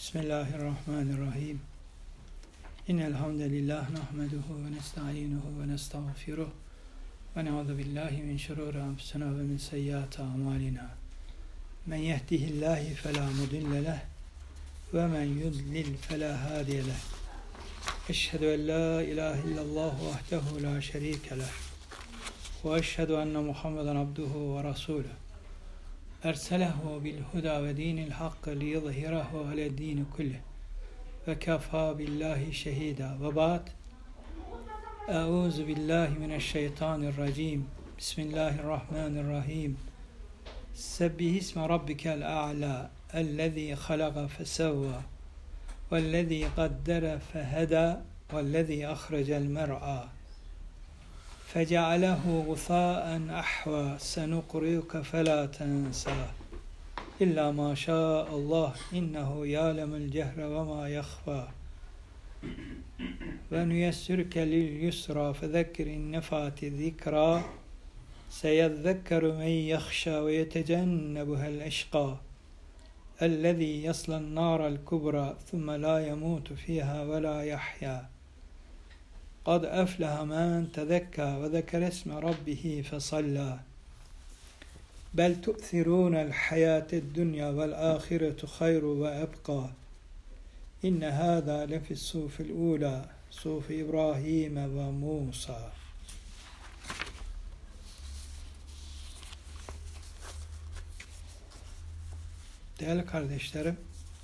Bismillahirrahmanirrahim. İnnel hamdelellah nahmeduhu ve nestainuhu ve nestağfiruh ve na'udzu billahi min şururi enfusina ve min seyyiati amalina. Men yehdihillahu fela mudille leh ve men yudlil fela hadiye leh. Eşhedü en la ilahe illallah vahdehu la şerike leh ve eşhedü enne Muhammeden abduhu ve resuluh. Erselehu bil huda ve dinil hakkı liyuzhirahu ale dini kullih ve kefâ billahi şehîdâ ve ba'd. Euzu billahi mineşşeytanirracim. Bismillahirrahmanirrahim. Sebbihisme rabbikel a'lâ ellezî halaka fesevvâ vellezî qaddara fehedâ vellezî ahrecel mer'â فَجَعَلَهُ غُثَاءً أَحْوَى سَنُقْرِئُكَ فَلَا تَنْسَى إِلَّا مَا شَاءَ اللّٰهُ إِنَّهُ يَعْلَمُ الْجَهْرَ وَمَا يَخْفَى وَنُيَسِّرُكَ لِلْيُسْرَى فَذَكِّرْ إِن نَّفَعَتِ الذِّكْرَى سَيَذَّكَّرُ مَن يَخْشَى وَيَتَجَنَّبُهَا الْأَشْقَى الَّذِي يَصْلَى النَّارَ الْكُبْرَى ثُمَّ لَا يَمُوتُ فِيهَا وَلَا يَحْيَى قَدْ أَفْلَحَ مَنْ تَذَكَّى وَذَكَرَ اسْمَ رَبِّهِ فَصَلَّى بَلْ تُؤْثِرُونَ الْحَيَاةَ الدُّنْيَا وَالْآخِرَةُ خَيْرٌ وَأَبْقَى إِنَّ هَذَا لَفِي الصُّحُفِ الْأُولَى صُحُفِ إِبْرَاهِيمَ وَمُوسَى. Değerli kardeşlerim,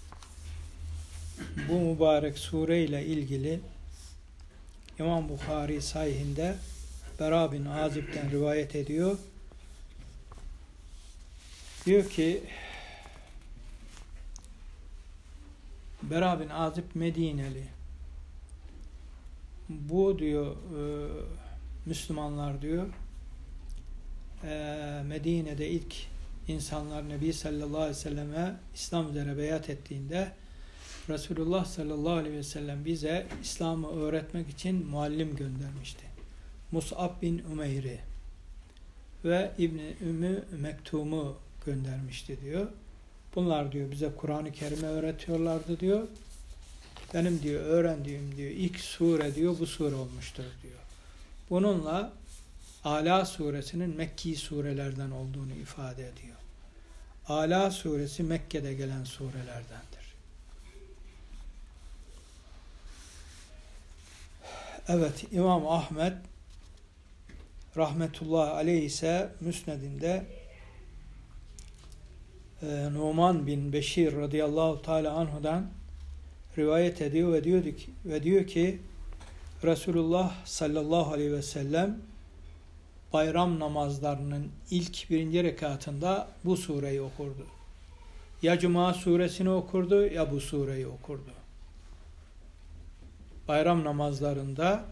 bu mübarek sure ile ilgili İmam Bukhari sahihinde Bera bin Azib'den rivayet ediyor. Diyor ki Bera bin Azib Medineli. Bu diyor Müslümanlar diyor Medine'de ilk insanlar Nebi sallallahu aleyhi ve selleme İslam üzere beyat ettiğinde Resulullah sallallahu aleyhi ve sellem bize İslam'ı öğretmek için muallim göndermişti. Mus'ab bin Umeyr'i ve İbn-i Ümmü Mektum'u göndermişti diyor. Bunlar diyor bize Kur'an-ı Kerim'i öğretiyorlardı diyor. Benim diyor öğrendiğim diyor ilk sure diyor bu sure olmuştur diyor. Bununla Ala suresinin Mekki surelerden olduğunu ifade ediyor. Ala suresi Mekke'de gelen surelerdendir. Evet, İmam Ahmed rahmetullahi aleyh ise Müsned'inde Numan bin Beşir radıyallahu teala anhudan rivayet ediyor ve diyor ki Resulullah sallallahu aleyhi ve sellem bayram namazlarının ilk birinci rekatında bu sureyi okurdu. Ya Cuma suresini okurdu ya bu sureyi okurdu. Bayram namazlarında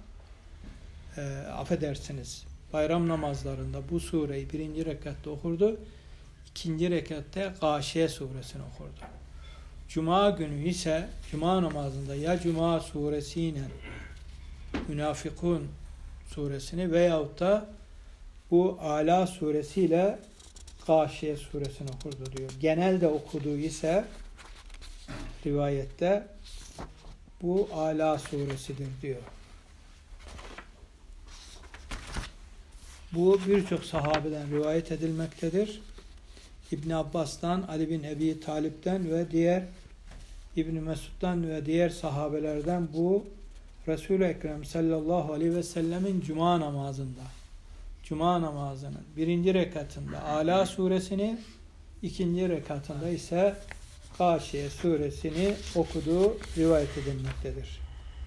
bayram namazlarında bu sureyi birinci rekatta okurdu. İkinci rekatta Gâşiye suresini okurdu. Cuma günü ise Cuma namazında ya Cuma suresiyle Münafıkun suresini veyahut da bu Ala suresiyle Gâşiye suresini okurdu diyor. Genelde okuduğu ise rivayette bu Ala suresidir diyor. Bu birçok sahabeden rivayet edilmektedir. İbn Abbas'tan, Ali bin Ebi Talip'ten ve diğer İbn Mesud'dan ve diğer sahabelerden bu Resul-i Ekrem sallallahu aleyhi ve sellemin Cuma namazının birinci rekatında Ala suresini, ikinci rekatında ise Gâşiye suresini okuduğu rivayet edilmektedir.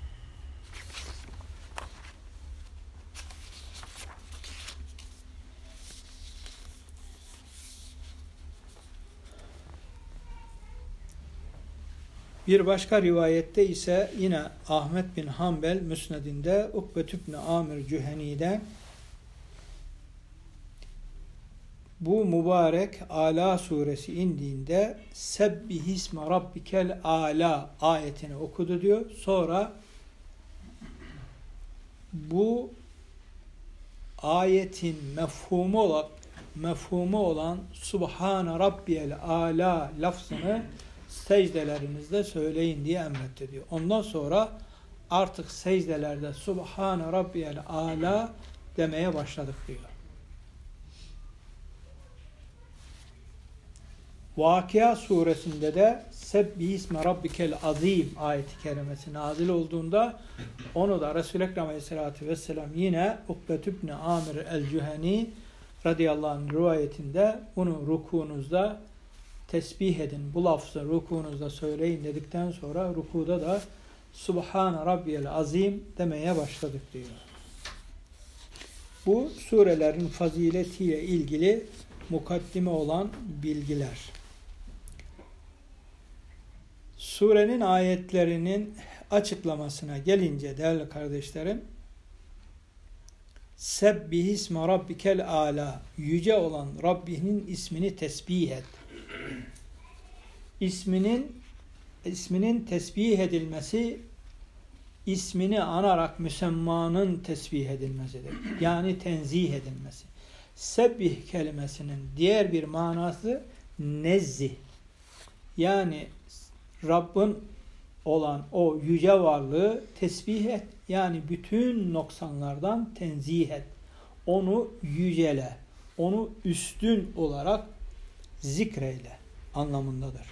Bir başka rivayette ise yine Ahmet bin Hanbel Müsned'inde Ukbet ibn Amir Cüheni'den bu mübarek Ala suresi indiğinde Sebbihisme Rabbikel Ala ayetini okudu diyor. Sonra bu ayetin mefhumu olan Subhane Rabbiyel Ala lafzını secdelerinizde söyleyin diye emretti diyor. Ondan sonra artık secdelerde Subhane Rabbiyel Âlâ demeye başladık diyor. Vakıa suresinde de Sebbihisme Rabbikel Azim ayeti kerimesi nazil olduğunda onu da Resul-i Ekrem Aleyhisselatü Vesselam yine Ukbet ibn Amir el-Cüheni radıyallahu anh rivayetinde bunu rukunuzda tesbih edin. Bu lafzı rukunuzda söyleyin dedikten sonra rukuda da Subhan Rabbiyel Azim demeye başladık diyor. Bu surelerin faziletiyle ilgili mukaddime olan bilgiler. Surenin ayetlerinin açıklamasına gelince değerli kardeşlerim, Sebbihisme Rabbikel Âlâ, yüce olan Rabbinin ismini tesbih et. İsminin tesbih edilmesi, ismini anarak müsemmanın tesbih edilmesidir. Yani tenzih edilmesi. Sebbih kelimesinin diğer bir manası nezzih. Yani Rabbin olan o yüce varlığı tesbih et. Yani bütün noksanlardan tenzih et. Onu yücele. Onu üstün olarak zikreyle anlamındadır.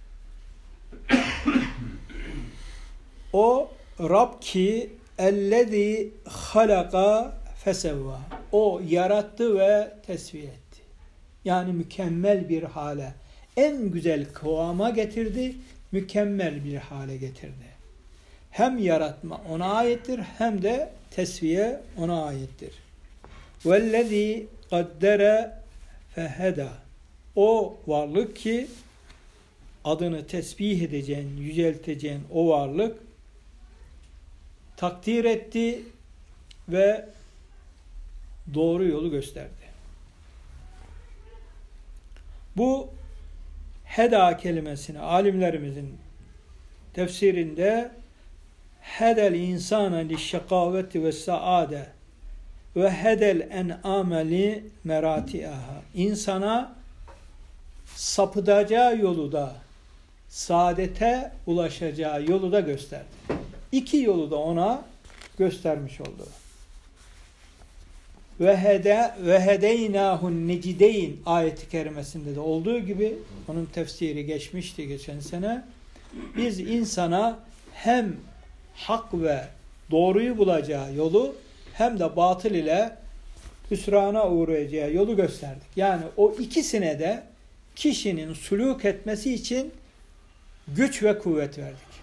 O Rab ki ellezî halaka fesevva. O yarattı ve tesvih etti. Yani mükemmel bir hale, en güzel kıvama getirdi, mükemmel bir hale getirdi. Hem yaratma ona aittir, hem de tesviye ona aittir. Vellezî kaddere feheda. O varlık ki adını tesbih edeceğin, yücelteceğin o varlık takdir etti ve doğru yolu gösterdi. Bu heda kelimesini alimlerimizin tefsirinde hedel insana li şekaveti ve saade ve hedel en'ame li meratiaha. İnsana sapıtacağı yolu da, saadete ulaşacağı yolu da gösterdi. İki yolu da ona göstermiş oldu. Ve hedeynâhun necideyn ayeti kerimesinde de olduğu gibi, onun tefsiri geçmişti geçen sene. Biz insana hem hak ve doğruyu bulacağı yolu, hem de batıl ile hüsrana uğrayacağı yolu gösterdik. Yani o ikisine de kişinin sülûk etmesi için güç ve kuvvet verdik.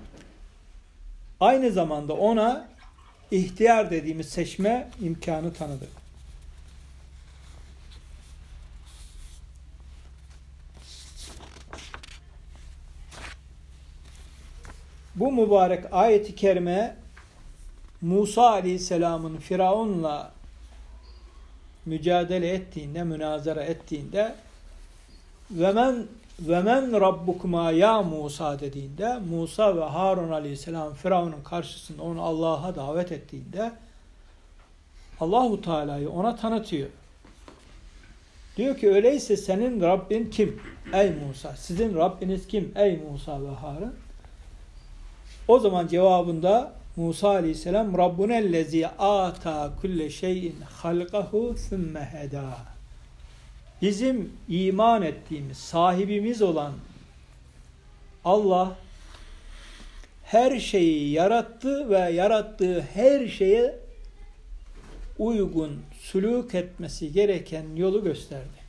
Aynı zamanda ona ihtiyar dediğimiz seçme imkanı tanıdık. Bu mübarek ayet-i kerime Musa Aleyhisselam'ın Firavun'la mücadele ettiğinde, münazara ettiğinde ve men rabbukuma ya Musa dediğinde, Musa ve Harun Aleyhisselam Firavun'un karşısında onu Allah'a davet ettiğinde Allahu Teala'yı ona tanıtıyor. Diyor ki öyleyse senin Rabbin kim? Ey Musa. Sizin Rabbiniz kim? Ey Musa ve Harun. O zaman cevabında Musa Aleyhisselam Rabbunellezî âtâ kulle şeyin halqahu thumme hedâ. Bizim iman ettiğimiz, sahibimiz olan Allah her şeyi yarattı ve yarattığı her şeye uygun sülûk etmesi gereken yolu gösterdi.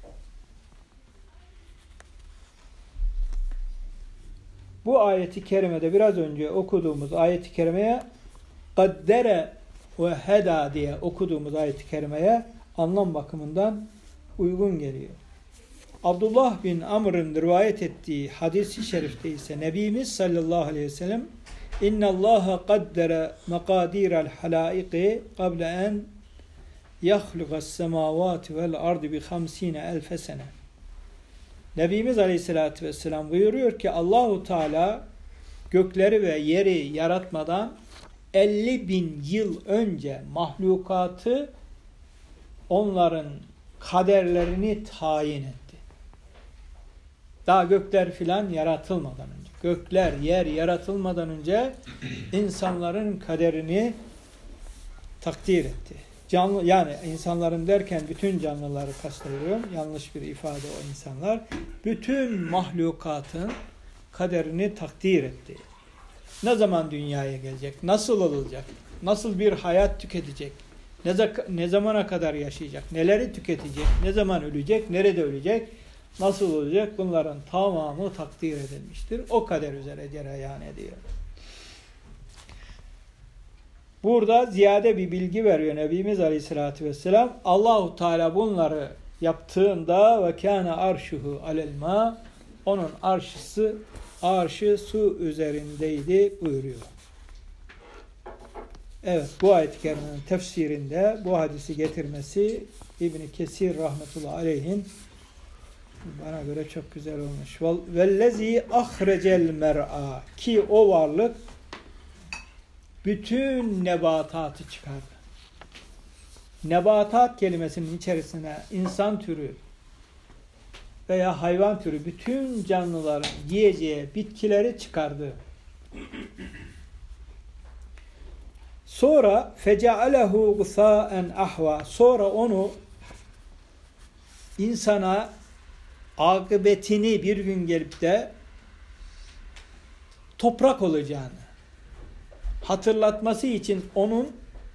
Bu ayeti kerimede biraz önce okuduğumuz ayeti kerimeye kaddere ve heda diye okuduğumuz ayeti kerimeye anlam bakımından uygun geliyor. Abdullah bin Amr'ın rivayet ettiği hadis-i şerifte ise Nebimiz sallallahu aleyhi ve sellem İnnallâhe kaddere mekâdîrel halâiqi kable en yahluqas semâvâti vel ardı bi 50.000 sene. Nebimiz aleyhissalatü vesselam buyuruyor ki Allahu Teala gökleri ve yeri yaratmadan 50.000 yıl önce mahlukatı, onların kaderlerini tayin etti. Daha gökler filan yaratılmadan önce. Gökler, yer yaratılmadan önce insanların kaderini takdir etti. Canlı, yani insanların derken bütün canlıları kastediyorum. Yanlış bir ifade o insanlar. Bütün mahlukatın kaderini takdir etti. Ne zaman dünyaya gelecek? Nasıl olacak? Nasıl bir hayat tüketecek? Ne zamana kadar yaşayacak? Neleri tüketecek? Ne zaman ölecek? Nerede ölecek? Nasıl olacak? Bunların tamamı takdir edilmiştir. O kader üzere cereyan ediyor. Burada ziyade bir bilgi veriyor Nebimiz Aleyhisselatü Vesselam. Allahu Teala bunları yaptığında ve kâne arşuhu alel-mâ, onun arşı su üzerindeydi buyuruyor. Evet, bu ayet-i kerimenin tefsirinde bu hadisi getirmesi İbn-i Kesir rahmetullahi aleyhin bana göre çok güzel olmuş. Vellezî ahrecel mer'a, ki o varlık bütün nebatatı çıkardı. Nebatat kelimesinin içerisine insan türü veya hayvan türü bütün canlıların yiyeceği bitkileri çıkardı. Sonra fecealehu gusâen ahva, sonra onu insana akıbetini bir gün gelip de toprak olacağını hatırlatması için onun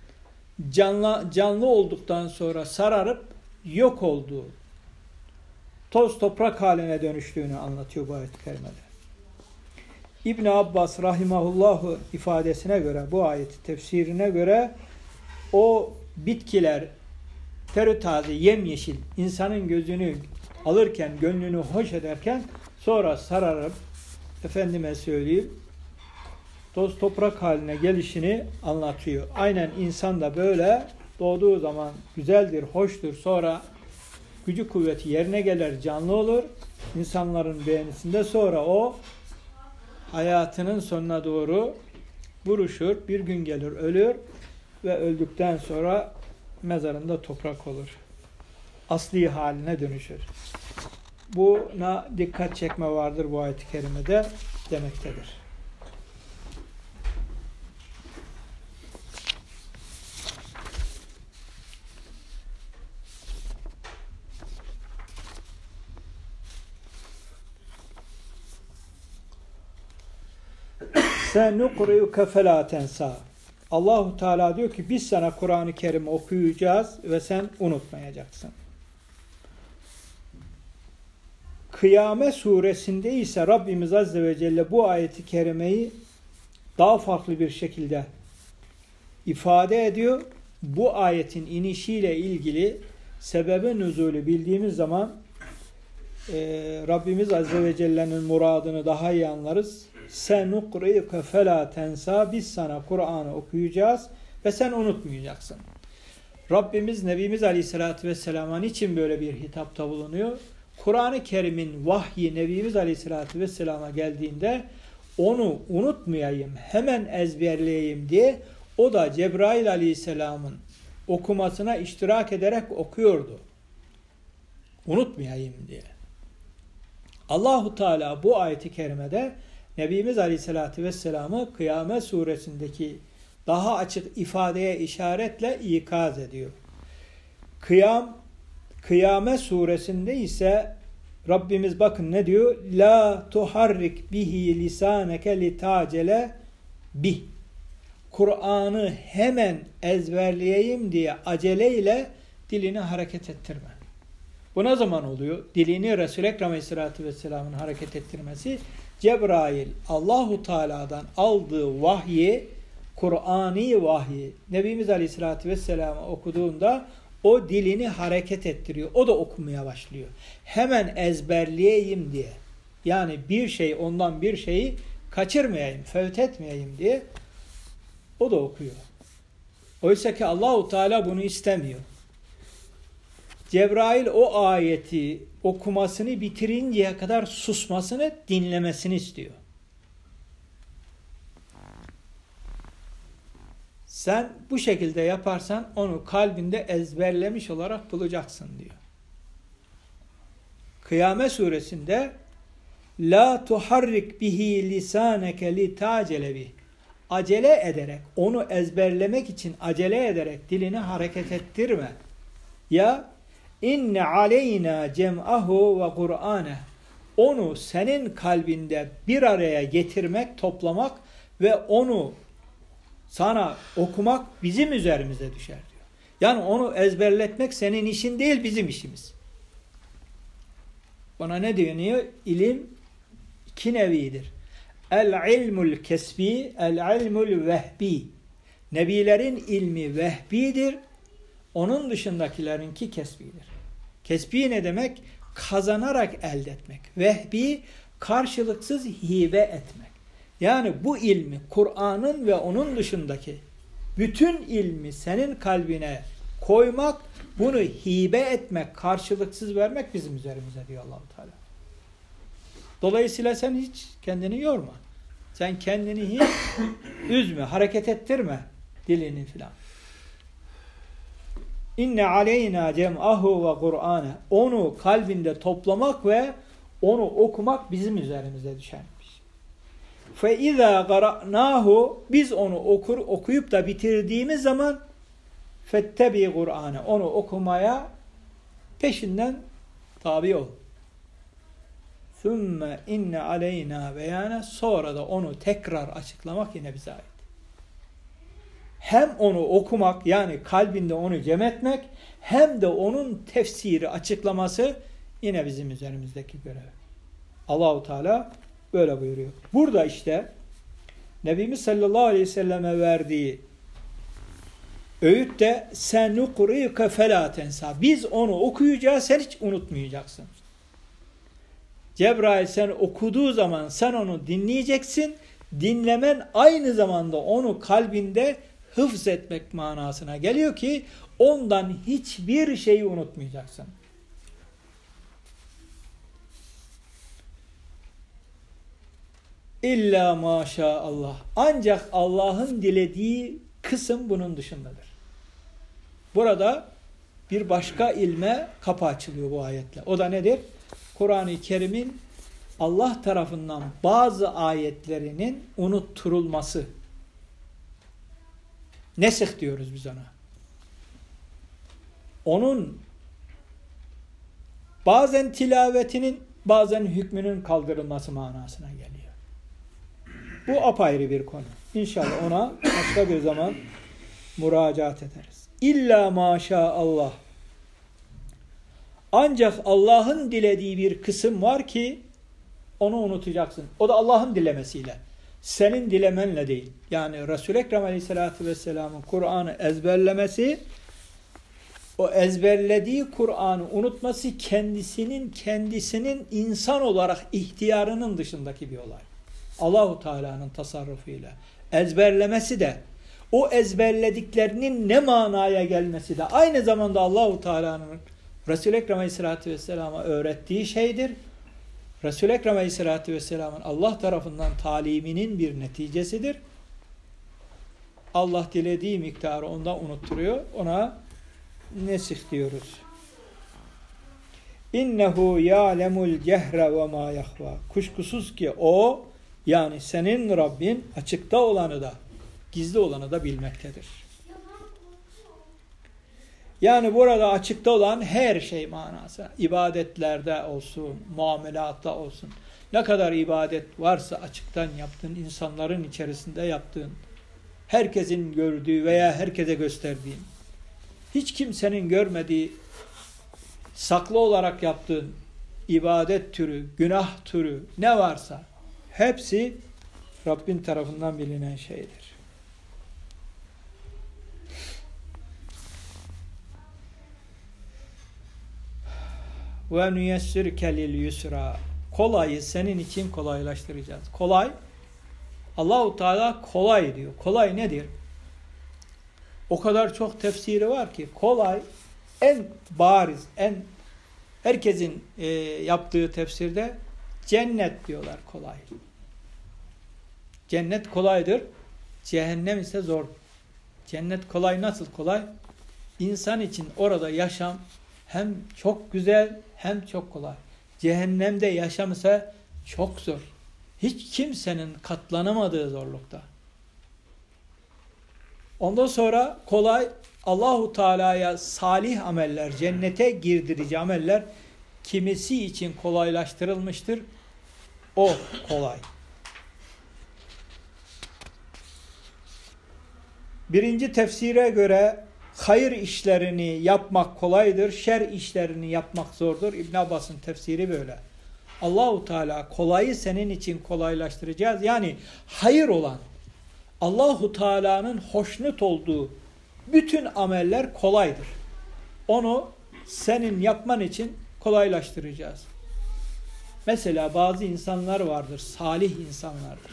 canlı olduktan sonra sararıp yok olduğu, toz toprak haline dönüştüğünü anlatıyor bu ayet-i kerimede. İbn Abbas rahimahullahu ifadesine göre, bu ayeti tefsirine göre o bitkiler terötaze, yemyeşil, insanın gözünü alırken, gönlünü hoş ederken sonra sararıp, efendime söyleyeyim, toz toprak haline gelişini anlatıyor. Aynen insan da böyle doğduğu zaman güzeldir, hoştur. Sonra gücü kuvveti yerine gelir, canlı olur. İnsanların beğenisinde sonra o hayatının sonuna doğru buruşur. Bir gün gelir, ölür ve öldükten sonra mezarında toprak olur. Asli haline dönüşür. Buna dikkat çekme vardır bu ayet-i kerimede demektedir. Senuqri'uke felâ tensâ. Allahu Teala diyor ki biz sana Kur'an-ı Kerim okuyacağız ve sen unutmayacaksın. Kıyamet suresinde ise Rabbimiz Azze ve Celle bu ayeti kerimeyi daha farklı bir şekilde ifade ediyor. Bu ayetin inişiyle ilgili sebebi nüzulü bildiğimiz zaman Rabbimiz Azze ve Celle'nin muradını daha iyi anlarız. Senuqri'uke felâ tensâ, biz sana Kur'an'ı okuyacağız ve sen unutmayacaksın. Rabbimiz Nebimiz Aleyhisselatü Vesselam'a niçin böyle bir hitapta bulunuyor? Kur'an-ı Kerim'in vahyi Nebimiz Aleyhisselatü Vesselam'a geldiğinde onu unutmayayım, hemen ezberleyeyim diye o da Cebrail Aleyhisselam'ın okumasına iştirak ederek okuyordu. Unutmayayım diye. Allahu Teala bu ayeti kerimede Nebimiz Aleyhisselatü Vesselam'ı Kıyamet suresindeki daha açık ifadeye işaretle ikaz ediyor. Kıyamet suresinde ise Rabbimiz bakın ne diyor? La tuharrik bihi lisaneke litacele bih. Kur'an'ı hemen ezberleyeyim diye aceleyle dilini hareket ettirme. Bu ne zaman oluyor? Dilini Resul-i Ekrem Aleyhisselatü Vesselam'ın hareket ettirmesi, Cebrail Allahu Teala'dan aldığı vahyi, Kur'ani vahyi Nebimiz Aleyhisselatü Vesselam'a okuduğunda o dilini hareket ettiriyor. O da okumaya başlıyor. Hemen ezberleyeyim diye. Yani ondan bir şeyi kaçırmayayım, fevt etmeyeyim diye o da okuyor. Oysa ki Allahu Teala bunu istemiyor. Cebrail o ayeti okumasını bitirinceye kadar susmasını, dinlemesini istiyor. Sen bu şekilde yaparsan onu kalbinde ezberlemiş olarak bulacaksın diyor. Kıyamet suresinde La tuharrik bihi lisaneke li tacele bih. Acele ederek, onu ezberlemek için acele ederek dilini hareket ettirme. Ya inne aleyna cem'ahu ve Kur'ane. Onu senin kalbinde bir araya getirmek, toplamak ve onu sana okumak bizim üzerimize düşer diyor. Yani onu ezberletmek senin işin değil, bizim işimiz. Buna ne deniyor? İlim iki nevidir. El-ilmul kesbi, el-ilmul vehbi. Nebilerin ilmi vehbidir. Onun dışındakilerinki kesbidir. Kesbi ne demek? Kazanarak elde etmek. Vehbi karşılıksız hibe etmek. Yani bu ilmi, Kur'an'ın ve onun dışındaki bütün ilmi senin kalbine koymak, bunu hibe etmek, karşılıksız vermek bizim üzerimize diyor Allah-u Teala. Dolayısıyla sen hiç kendini yorma. Sen kendini hiç üzme, hareket ettirme dilini filan. İnne aleyna cem'ahu ve Kur'ane. Onu kalbinde toplamak ve onu okumak bizim üzerimize düşenmiş. Fe izâ qara'nâhu, biz onu okuyup da bitirdiğimiz zaman fettebi Kur'ane, onu okumaya peşinden tabi ol. Sümme inne aleyna beyane, sonra da onu tekrar açıklamak yine bize ait. Hem onu okumak, yani kalbinde onu cem etmek, hem de onun tefsiri, açıklaması yine bizim üzerimizdeki görev. Allah-u Teala böyle buyuruyor. Burada işte Nebimiz sallallahu aleyhi ve selleme verdiği öğüt de sen nukurike felâ tensa. Biz onu okuyacağız, sen hiç unutmayacaksın. Cebrail sen okuduğu zaman sen onu dinleyeceksin. Dinlemen aynı zamanda onu kalbinde hıfz etmek manasına geliyor ki ondan hiçbir şeyi unutmayacaksın. İlla maşallah. Ancak Allah'ın dilediği kısım bunun dışındadır. Burada bir başka ilme kapı açılıyor bu ayetle. O da nedir? Kur'an-ı Kerim'in Allah tarafından bazı ayetlerinin unutturulması. Nesih diyoruz biz ona. Onun bazen tilavetinin, bazen hükmünün kaldırılması manasına geliyor. Bu apayrı bir konu. İnşallah ona başka bir zaman müracaat ederiz. İlla maşallah. Ancak Allah'ın dilediği bir kısım var ki onu unutacaksın. O da Allah'ın dilemesiyle. Senin dilemenle değil. Yani Resul-i Ekrem Aleyhisselatü Vesselam'ın Kur'an'ı ezberlemesi, o ezberlediği Kur'an'ı unutması kendisinin insan olarak ihtiyarının dışındaki bir olay. Allah-u Teala'nın tasarrufuyla. Ezberlemesi de, o ezberlediklerinin ne manaya gelmesi de aynı zamanda Allah-u Teala'nın Resul-i Ekrem Aleyhisselatü Vesselam'a öğrettiği şeydir. Resul-i Ekrem Aleyhisselatü Vesselam'ın Allah tarafından taliminin bir neticesidir. Allah dilediği miktarı ondan unutturuyor. Ona nesih diyoruz. İnnehu ya'lemul cehre ve ma yahva. Kuşkusuz ki o, yani senin Rabbin açıkta olanı da gizli olanı da bilmektedir. Yani burada açıkta olan her şey manası. İbadetlerde olsun, muamelatta olsun. Ne kadar ibadet varsa açıktan yaptığın, insanların içerisinde yaptığın, herkesin gördüğü veya herkese gösterdiğin, hiç kimsenin görmediği, saklı olarak yaptığın ibadet türü, günah türü ne varsa hepsi Rabbin tarafından bilinen şeydir. Ve nuyessirke lil yusra. Kolayı senin için kolaylaştıracağız. Kolay, Allah-u Teala kolay diyor. Kolay nedir? O kadar çok tefsiri var ki kolay en bariz, en herkesin yaptığı tefsirde cennet diyorlar kolay. Cennet kolaydır. Cehennem ise zor. Cennet kolay, nasıl kolay? İnsan için orada yaşam hem çok güzel hem çok kolay. Cehennemde yaşam ise Çok zor. Hiç kimsenin katlanamadığı zorlukta. Ondan sonra kolay, Allahu Teala'ya salih ameller, cennete girdirici ameller kimisi için kolaylaştırılmıştır. O kolay. Birinci tefsire göre hayır işlerini yapmak kolaydır, şer işlerini yapmak zordur. İbn Abbas'ın tefsiri böyle. Allahu Teala kolayı senin için kolaylaştıracağız. Yani hayır olan, Allahu Teala'nın hoşnut olduğu bütün ameller kolaydır. Onu senin yapman için kolaylaştıracağız. Mesela bazı insanlar vardır, salih insanlardır.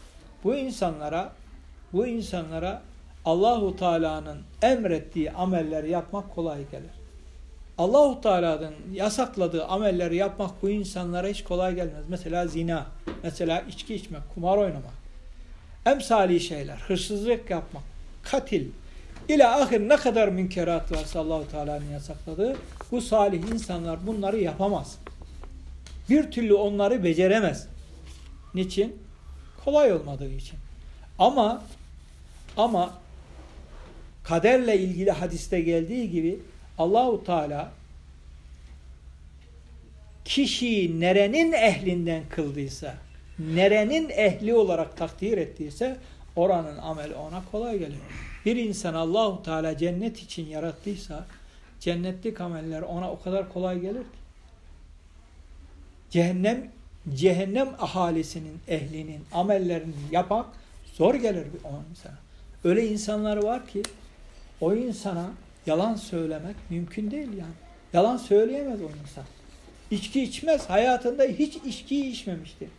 Bu insanlara Allahu Teala'nın emrettiği amelleri yapmak kolay gelir. Allahu Teala'nın yasakladığı amelleri yapmak bu insanlara hiç kolay gelmez. Mesela zina, mesela içki içmek, kumar oynamak, emsali şeyler, hırsızlık yapmak, katil, ila ahir ne kadar münkerat varsa Allahu Teala'nın yasakladığı, bu salih insanlar bunları yapamaz. Bir türlü onları beceremez. Niçin? Kolay olmadığı için. Ama kaderle ilgili hadiste geldiği gibi Allahu Teala kişiyi nerenin ehlinden kıldıysa, nerenin ehli olarak takdir ettiyse oranın ameli ona kolay gelir. Bir insan Allahu Teala cennet için yarattıysa cennetlik ameller ona o kadar kolay gelir ki. Cehennem ahalisinin, ehlinin amellerini yapmak zor gelir o insana. Öyle insanlar var ki o insana yalan söylemek mümkün değil yani. Yalan söyleyemez o insan. İçki içmez. Hayatında hiç içkiyi içmemiştir.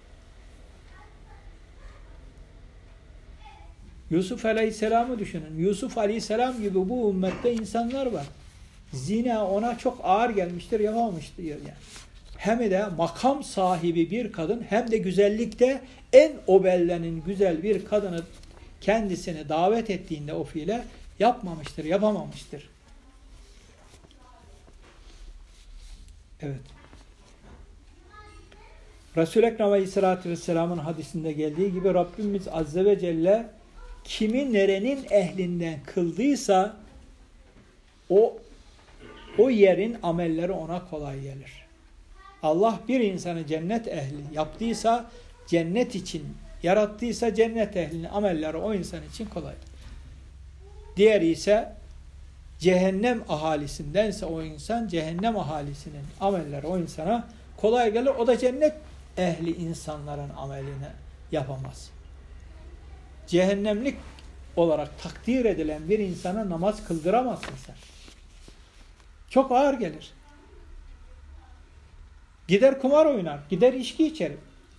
Yusuf Aleyhisselam'ı düşünün. Yusuf Aleyhisselam gibi bu ümmette insanlar var. Zina ona çok ağır gelmiştir, yapamamıştır yani. Hem de makam sahibi bir kadın, hem de güzellikte en obellenin güzel bir kadını kendisini davet ettiğinde o fiile yapmamıştır, yapamamıştır. Evet. Resul-i Ekrem Aleyhisselatü Vesselam'ın hadisinde geldiği gibi Rabbimiz Azze ve Celle kimi nerenin ehlinden kıldıysa o yerin amelleri ona kolay gelir. Allah bir insanı cennet ehli yaptıysa, cennet için yarattıysa cennet ehlinin amelleri o insan için kolaydır. Diğeri ise cehennem ahalisindense o insan, cehennem ahalisinin amelleri o insana kolay gelir. O da cennet ehli insanların amelini yapamaz. Cehennemlik olarak takdir edilen bir insana namaz kıldıramazsın sen. Çok ağır gelir. Gider kumar oynar, gider içki içer.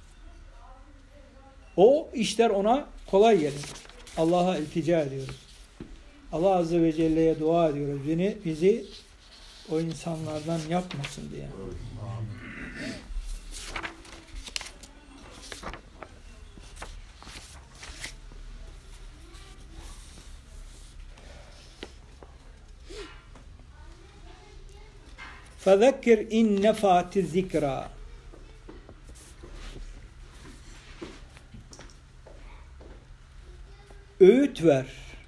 O işler ona kolay gelir. Allah'a iltica ediyoruz. Allah Azze ve Celle'ye dua ediyoruz. Bizi o insanlardan yapmasın diye. فَذَكِّرْ اِنْ نَفَاتِ الذِّكْرَى Öğüt ver.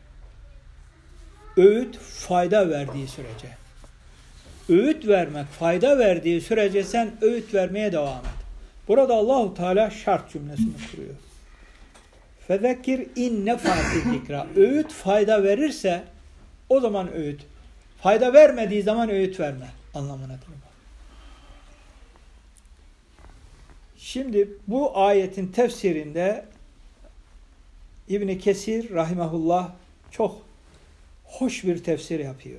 Öğüt fayda verdiği sürece. Öğüt vermek fayda verdiği sürece sen öğüt vermeye devam et. Burada Allahu Teala şart cümlesini kuruyor. فَذَكِّرْ اِنْ نَفَاتِ الذِّكْرَى Öğüt fayda verirse o zaman öğüt. Fayda vermediği zaman öğüt verme anlamına geliyor. Şimdi bu ayetin tefsirinde İbn Kesir rahimehullah çok hoş bir tefsir yapıyor.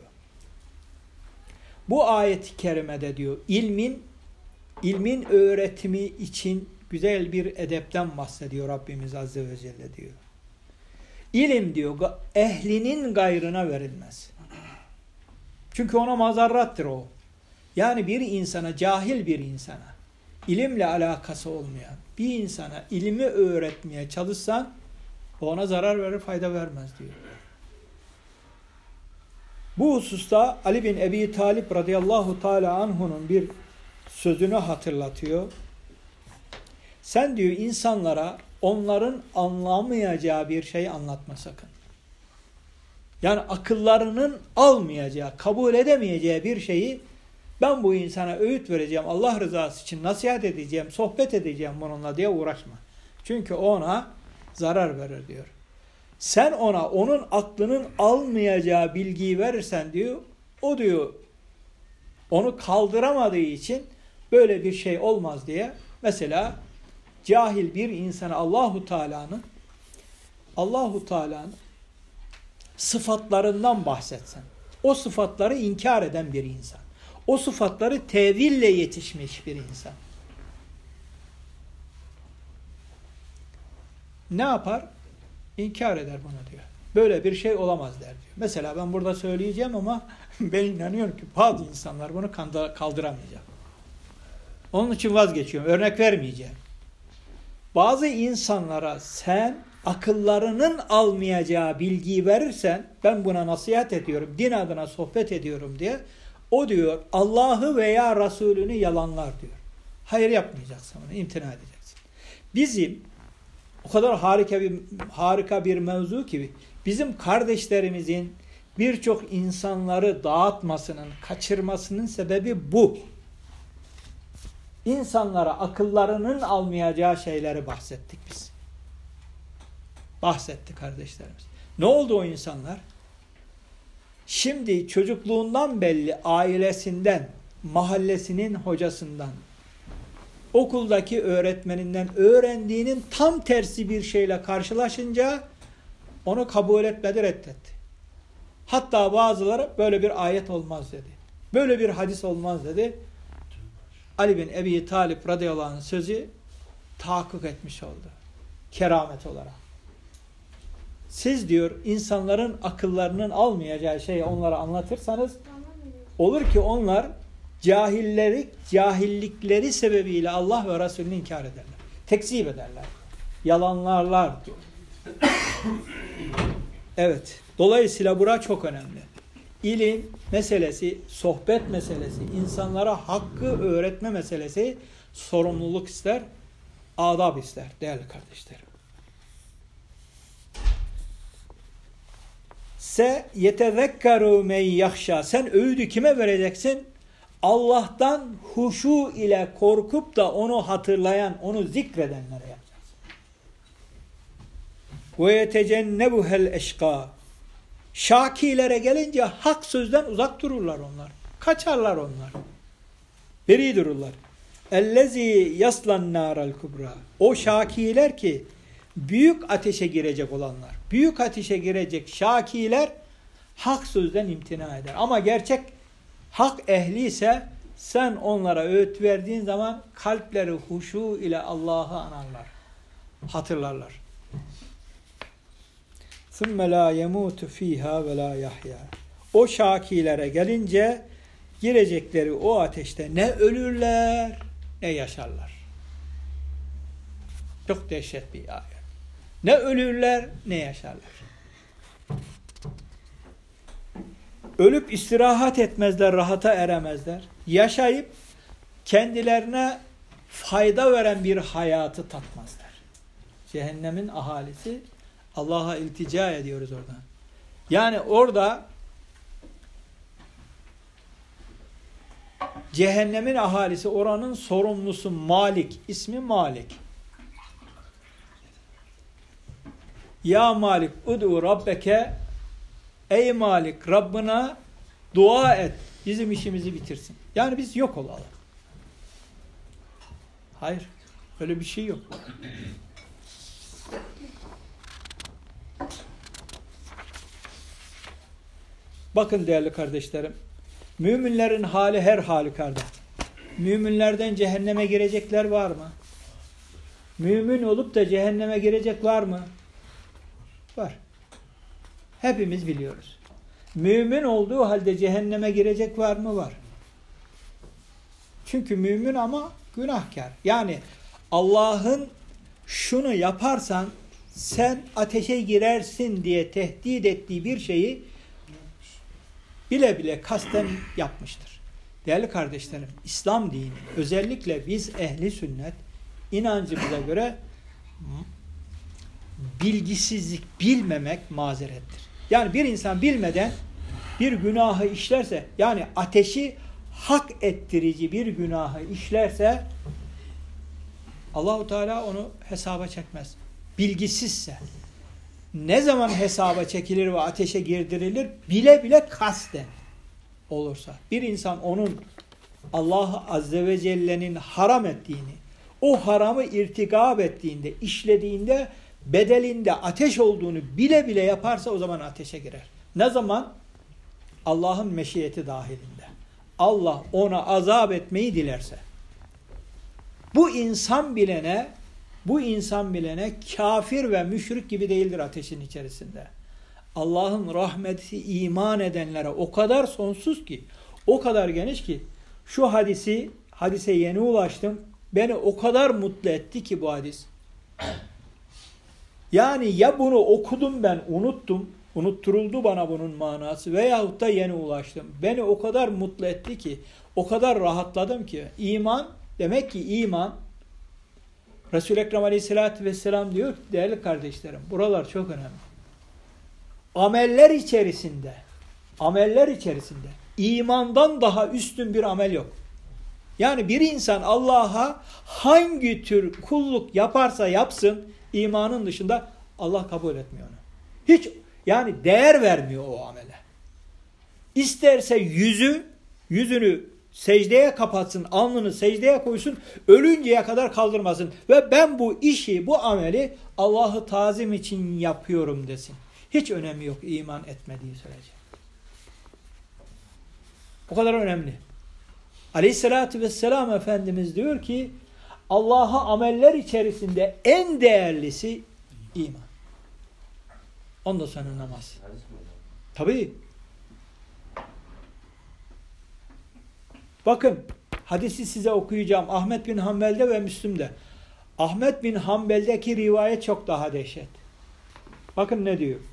Bu ayet-i kerimede diyor ilmin öğretimi için güzel bir edepten bahsediyor Rabbimiz Azze ve Celle diyor. İlim diyor ehlinin gayrına verilmez. Çünkü ona mazarrattır o. Yani bir insana, cahil bir insana, ilimle alakası olmayan bir insana ilmi öğretmeye çalışsan ona zarar verir, fayda vermez diyor. Bu hususta Ali bin Ebi Talib radıyallahu teala anhu'nun bir sözünü hatırlatıyor. Sen diyor insanlara onların anlamayacağı bir şey anlatma sakın. Yani akıllarının almayacağı, kabul edemeyeceği bir şeyi ben bu insana öğüt vereceğim, Allah rızası için nasihat edeceğim, sohbet edeceğim bununla diye uğraşma. Çünkü ona zarar verir diyor. Sen ona onun aklının almayacağı bilgiyi verirsen diyor, o diyor onu kaldıramadığı için böyle bir şey olmaz diye. Mesela cahil bir insana Allahu Teala'nın sıfatlarından bahsetsen, o sıfatları inkar eden bir insan, o sıfatları teville yetişmiş bir insan ne yapar? İnkar eder bunu diyor. Böyle bir şey olamaz der diyor. Mesela ben burada söyleyeceğim ama ben inanıyorum ki bazı insanlar bunu kaldıramayacak. Onun için vazgeçiyorum. Örnek vermeyeceğim. Bazı insanlara sen akıllarının almayacağı bilgiyi verirsen, ben buna nasihat ediyorum, din adına sohbet ediyorum diye, o diyor Allah'ı veya Resulünü yalanlar diyor. Hayır, yapmayacaksın bunu, imtina edeceksin. Bizim o kadar harika bir mevzu ki bizim kardeşlerimizin birçok insanları dağıtmasının, kaçırmasının sebebi bu. İnsanlara akıllarının almayacağı şeyleri bahsettik biz. Bahsetti kardeşlerimiz. Ne oldu o insanlar? Şimdi çocukluğundan belli ailesinden, mahallesinin hocasından, okuldaki öğretmeninden öğrendiğinin tam tersi bir şeyle karşılaşınca onu kabul etmedi, reddetti. Hatta bazıları böyle bir ayet olmaz dedi. Böyle bir hadis olmaz dedi. Ali bin Ebi Talib radıyallahu anh'ın sözü tahakkuk etmiş oldu. Keramet olarak. Siz diyor insanların akıllarının almayacağı şeyi onlara anlatırsanız olur ki onlar cahillikleri sebebiyle Allah ve Resulünü inkar ederler. Tekzip ederler. Yalanlarlar diyor. Evet. Dolayısıyla bura çok önemli. İlim meselesi, sohbet meselesi, insanlara hakkı öğretme meselesi sorumluluk ister, adab ister değerli kardeşlerim. Yetezekkeru men yahşa. Sen öğüdü kime vereceksin? Allah'tan huşu ile korkup da onu hatırlayan, onu zikredenlere yapacaksın. Ve yetecennebuhel eşqa. Şakilere gelince hak sözden uzak dururlar onlar. Kaçarlar onlar. Beri dururlar. Ellezî yaslan nâral kubra. O şakiler ki büyük ateşe girecek olanlar. Büyük ateşe girecek şakiler hak sözden imtina eder. Ama gerçek hak ehli ise sen onlara öğüt verdiğin zaman kalpleri huşu ile Allah'ı anarlar. Hatırlarlar. ثُمَّ لَا يَمُوتُ ف۪يهَا وَلَا يَحْيَا. O şakilere gelince girecekleri o ateşte ne ölürler ne yaşarlar. Çok dehşet bir ayet. Ne ölürler ne yaşarlar. Ölüp istirahat etmezler, rahata eremezler. Yaşayıp kendilerine fayda veren bir hayatı tatmazlar. Cehennemin ahalisi Allah'a iltica ediyoruz oradan. Yani orada cehennemin ahalisi, oranın sorumlusu Malik, ismi Malik. Ya Malik ud'u rabbeke, ey Malik Rabbına dua et, bizim işimizi bitirsin. Yani biz yok olalım. Hayır, öyle bir şey yok. Bakın değerli kardeşlerim, müminlerin hali her halükarda. Müminlerden cehenneme girecekler var mı? Mümin olup da cehenneme girecek var mı? Var. Hepimiz biliyoruz. Mümin olduğu halde cehenneme girecek var mı? Var. Çünkü mümin ama günahkar. Yani Allah'ın şunu yaparsan sen ateşe girersin diye tehdit ettiği bir şeyi bile bile kasten yapmıştır. Değerli kardeşlerim, İslam dini, özellikle biz ehli sünnet, inancımıza göre bilgisizlik, bilmemek mazerettir. Yani bir insan bilmeden bir günahı işlerse, yani ateşi hak ettirici bir günahı işlerse Allahu Teala onu hesaba çekmez. Bilgisizse. Ne zaman hesaba çekilir ve ateşe girdirilir? Bile bile kasten olursa. Bir insan onun Allah Azze ve Celle'nin haram ettiğini, o haramı irtikab ettiğinde, işlediğinde bedelinde ateş olduğunu bile bile yaparsa o zaman ateşe girer. Ne zaman? Allah'ın meşiyeti dahilinde. Allah ona azap etmeyi dilerse. Bu insan bilene kafir ve müşrik gibi değildir ateşin içerisinde. Allah'ın rahmeti iman edenlere o kadar sonsuz ki, o kadar geniş ki, şu hadise yeni ulaştım. Beni o kadar mutlu etti ki bu hadis. Yani ya bunu okudum ben unuttum, unutturuldu bana bunun manası veyahut da yeni ulaştım. Beni o kadar mutlu etti ki, o kadar rahatladım ki. İman, demek ki iman, Resul-i Ekrem Aleyhisselatü Vesselam diyor, değerli kardeşlerim, buralar çok önemli. Ameller içerisinde imandan daha üstün bir amel yok. Yani bir insan Allah'a hangi tür kulluk yaparsa yapsın, imanın dışında Allah kabul etmiyor onu. Hiç, yani değer vermiyor o amele. İsterse yüzünü secdeye kapatsın, alnını secdeye koysun, ölünceye kadar kaldırmasın. Ve ben bu işi, bu ameli Allah'ı tazim için yapıyorum desin. Hiç önemi yok iman etmediği sürece. O kadar önemli. Aleyhissalatü vesselam Efendimiz diyor ki Allah'a ameller içerisinde en değerlisi iman. Ondan sonra namaz. Tabii. Bakın hadisi size okuyacağım. Ahmet bin Hanbel'de ve Müslim'de. Ahmet bin Hanbel'deki rivayet çok daha dehşet. Bakın ne diyor.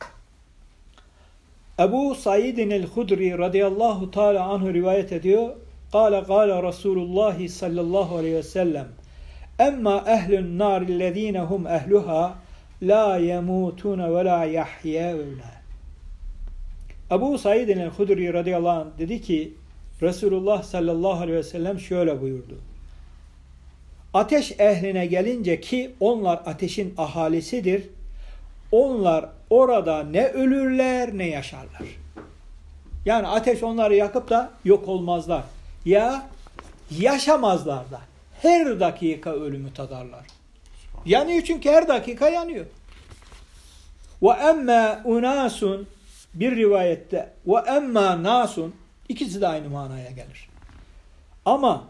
Ebu Saidin el-Hudri radıyallahu teala anhu rivayet ediyor. Kâle Resulullah sallallahu aleyhi ve sellem emma ehlün nârillezîne hum ehluhâ la yemûtûne ve la yahyâvne. Ebu Saidin el-Hudri radıyallahu anh dedi ki Resulullah sallallahu aleyhi ve sellem şöyle buyurdu. Ateş ehline gelince ki onlar ateşin ahalisidir. Onlar orada ne ölürler ne yaşarlar. Yani ateş onları yakıp da yok olmazlar. Ya yaşamazlar da. Her dakika ölümü tadarlar. Yanıyor çünkü her dakika yanıyor. Ve emmâ unâsun bir rivayette ve emmâ nâsun ikisi de aynı manaya gelir. Ama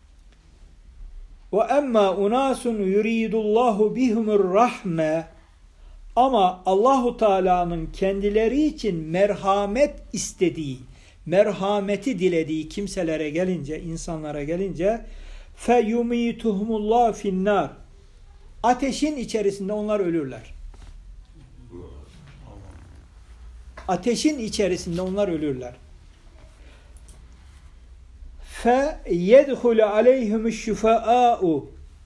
ve emmâ unâsun yuridullahu bihumur rahme ama Allahu Teala'nın kendileri için merhamet istediği, merhameti dilediği kimselere gelince, insanlara gelince feyumituhumullahu finnar. Ateşin içerisinde onlar ölürler. Ateşin içerisinde onlar ölürler. Fe yedhulu aleyhumuş şufaa'u.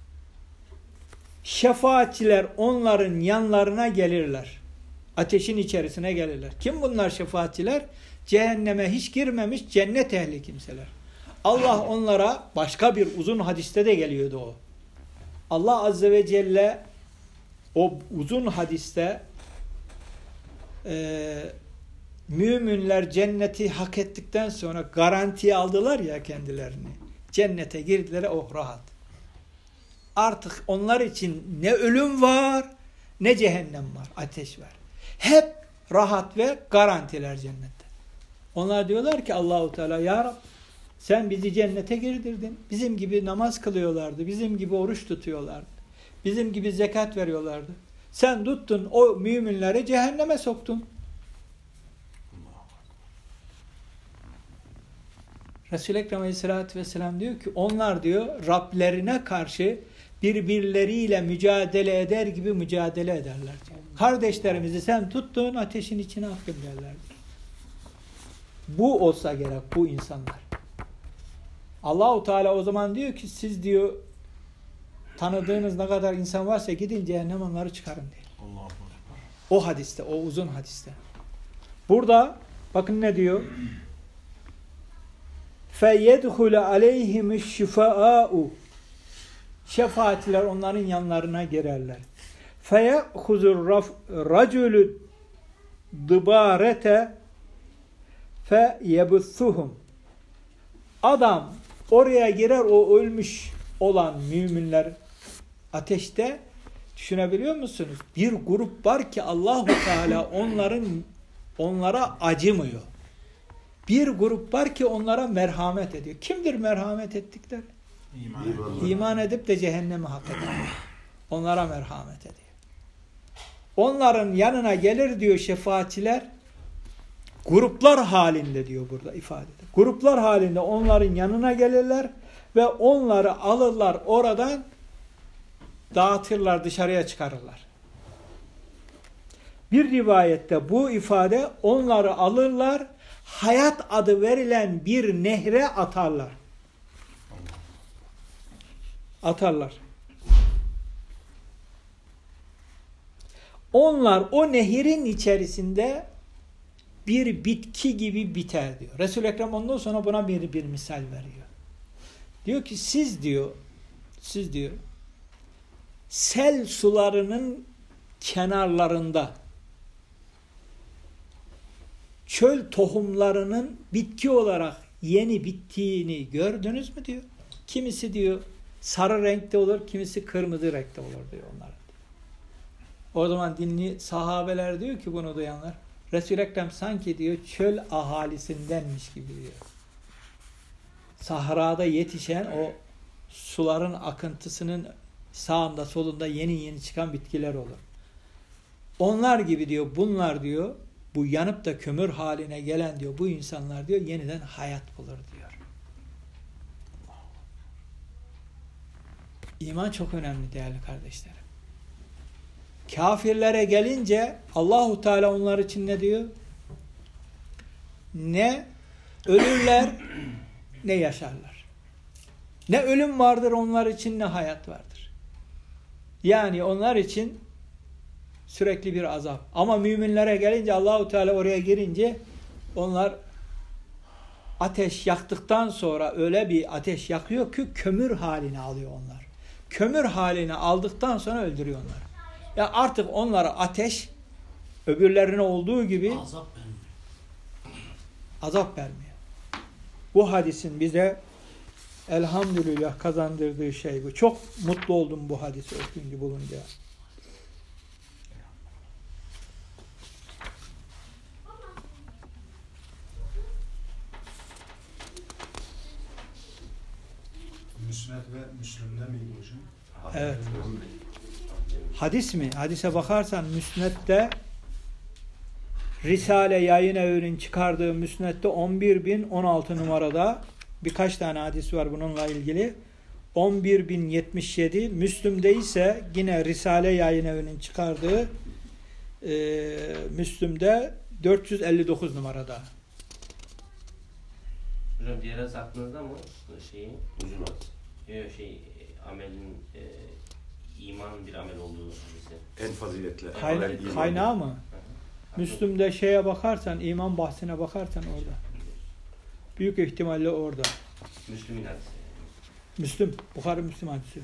Şefaatçiler onların yanlarına gelirler. Ateşin içerisine gelirler. Kim bunlar şefaatçiler? Cehenneme hiç girmemiş cennet ehli kimseler. Allah onlara başka bir uzun hadiste de geliyordu o. Allah Azze ve Celle o uzun hadiste müminler cenneti hak ettikten sonra garantiye aldılar ya kendilerini. Cennete girdiler, oh rahat. Artık onlar için ne ölüm var ne cehennem var, ateş var. Hep rahat ve garantiler cennette. Onlar diyorlar ki Allahu Teala ya Rab sen bizi cennete girdirdin. Bizim gibi namaz kılıyorlardı. Bizim gibi oruç tutuyorlardı. Bizim gibi zekat veriyorlardı. Sen tuttun o müminleri cehenneme soktun. Resul-i Ekrem Aleyhisselatü Vesselam diyor ki onlar diyor Rablerine karşı birbirleriyle mücadele eder gibi mücadele ederler diyor. Kardeşlerimizi sen tuttun ateşin içine attın derler. Bu olsa gerek bu insanlar. Allahu Teala o zaman diyor ki siz diyor tanıdığınız ne kadar insan varsa gidin cehennem onları çıkarın diyor. O hadiste, o uzun hadiste. Burada bakın ne diyor? فَيَدْخُلَ عَلَيْهِمُ الشِّفَاءُ Şefaatçiler onların yanlarına girerler. فَيَأْخُذُ الرَّجُلُ دُبَارَةَ فَيَبُثُّهُمْ Adam oraya girer, o ölmüş olan müminler ateşte, düşünebiliyor musunuz? Bir grup var ki Allahu Teala onlara acımıyor. Bir grup var ki onlara merhamet ediyor. Kimdir merhamet ettikleri? İman edip de cehennemi hak eden. Onlara merhamet ediyor. Onların yanına gelir diyor şefaatçiler. Gruplar halinde diyor burada ifadede. Gruplar halinde onların yanına gelirler ve onları alırlar, oradan dağıtırlar, dışarıya çıkarırlar. Bir rivayette bu ifade, onları alırlar, hayat adı verilen bir nehre atarlar. Atarlar. Onlar o nehrin içerisinde bir bitki gibi biter diyor. Resul-i Ekrem ondan sonra buna bir misal veriyor. Diyor ki siz diyor sel sularının kenarlarında çöl tohumlarının bitki olarak yeni bittiğini gördünüz mü diyor. Kimisi diyor sarı renkte olur, kimisi kırmızı renkte olur diyor onlar. O zaman dinli sahabeler diyor ki bunu duyanlar, Resul-i Ekrem sanki diyor çöl ahalisindenmiş gibi diyor. Sahrada yetişen o suların akıntısının sağında solunda yeni çıkan bitkiler olur. Onlar gibi diyor, bunlar diyor, bu yanıp da kömür haline gelen diyor, bu insanlar diyor yeniden hayat bulur diyor. İman çok önemli değerli kardeşlerim. Kafirlere gelince Allahu Teala onlar için ne diyor? Ne ölürler ne yaşarlar. Ne ölüm vardır onlar için, ne hayat vardır. Yani onlar için sürekli bir azap. Ama müminlere gelince, Allahu Teala oraya girince, onlar ateş yaktıktan sonra öyle bir ateş yakıyor ki kömür haline alıyor onlar. Kömür haline aldıktan sonra öldürüyor onları. Ya artık onlara ateş öbürlerine olduğu gibi azap vermiyor. Bu hadisin bize elhamdülillah kazandırdığı şey bu. Çok mutlu oldum bu hadisi okuyunca, bulunca. Müsned ve Müslüm'de miydi hocam? Evet. Hadis mi? Hadise bakarsan Müsned'de, Risale Yayın Evi'nin çıkardığı Müsned'de 11.016 numarada birkaç tane hadis var bununla ilgili. 11.077, Müslüm'de ise yine Risale Yayın Evi'nin çıkardığı Müslüm'de 459 numarada. Hocam diğer hadis aklınızda mı? Uzun amelin imanın bir amel olduğu hadisi. En faziletli. Kaynağı mı? Müslüm'de şeye bakarsan, iman bahsine bakarsan orada. Büyük ihtimalle orada. Müslüm'ün hadisi. Müslüm, Bukhari Müslüm hadisi.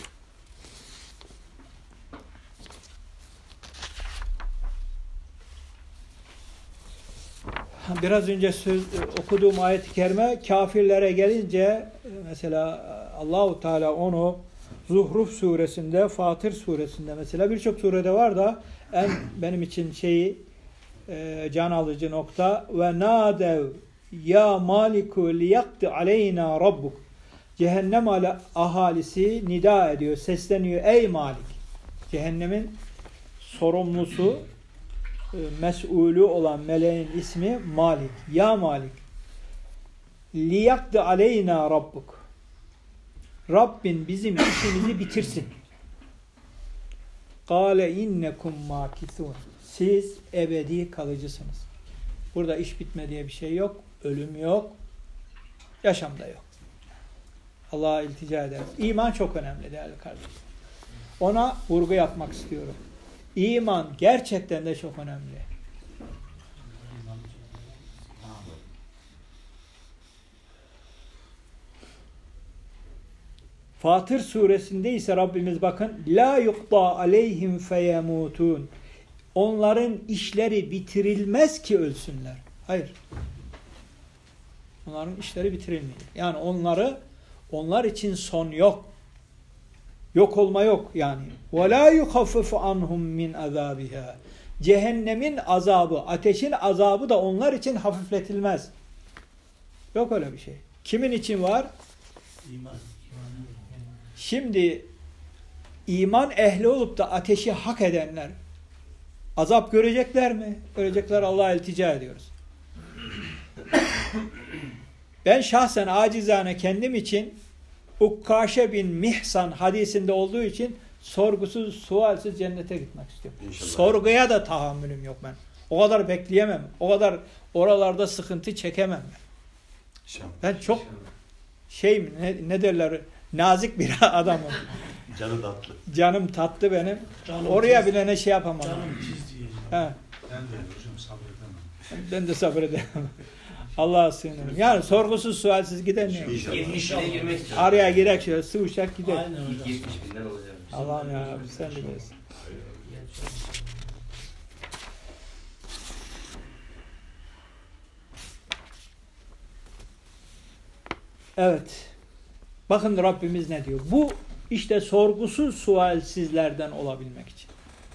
Biraz önce okuduğum ayet-i kerime, kafirlere gelince mesela Allahu Teala onu Zuhruf suresinde, Fatır suresinde, mesela birçok surede var da en benim için can alıcı nokta ve nadev ya maliku liyakti aleyna rabbuk. Cehennem ahalisi nida ediyor, sesleniyor. Ey Malik! Cehennemin sorumlusu, mesulü olan meleğin ismi Malik. Ya Malik! Liyakti aleyna rabbuk. Rabbin bizim işimizi bitirsin. Kâle innekum mâkithûn. Siz ebedi kalıcısınız. Burada iş bitme diye bir şey yok. Ölüm yok. Yaşam da yok. Allah'a iltica ederiz. İman çok önemli değerli kardeşler. Ona vurgu yapmak istiyorum. İman gerçekten de çok önemli. Fatır suresinde ise Rabbimiz bakın la yuqda aleyhim feyemutun. Onların işleri bitirilmez ki ölsünler. Hayır. Onların işleri bitirilmiyor. Yani onlar için son yok. Yok olma yok yani. Ve la yukhaffafu anhum min azabiha. Cehennemin azabı, ateşin azabı da onlar için hafifletilmez. Yok öyle bir şey. Kimin için var? Şimdi iman ehli olup da ateşi hak edenler azap görecekler mi? Görecekler, Allah'a iltica ediyoruz. Ben şahsen acizane kendim için Ukkaşe bin Mihsan hadisinde olduğu için sorgusuz, sualsiz cennete gitmek istiyorum. İnşallah. Sorguya da tahammülüm yok ben. O kadar bekleyemem. O kadar oralarda sıkıntı çekemem ben. Ben çok ne derler, nazik bir adamım. Canı tatlı. Canım tatlı benim. Canım oraya çiz, bile ne şey yapamam. Canım çiz diyeceğim. He. Ben de hocam sabredemem. Ben de sabredemem. Allah'a sığınırım. Yani sorgusuz sualsiz giden ne? 70 bine girmek istiyorum. Araya girek şöyle sıvışak gider. Aynen hocam. 70 binden olacak. Allah'ım ya sen bilirsin. Evet. Bakın Rabbimiz ne diyor? Bu işte sorgusuz sualsizlerden olabilmek için.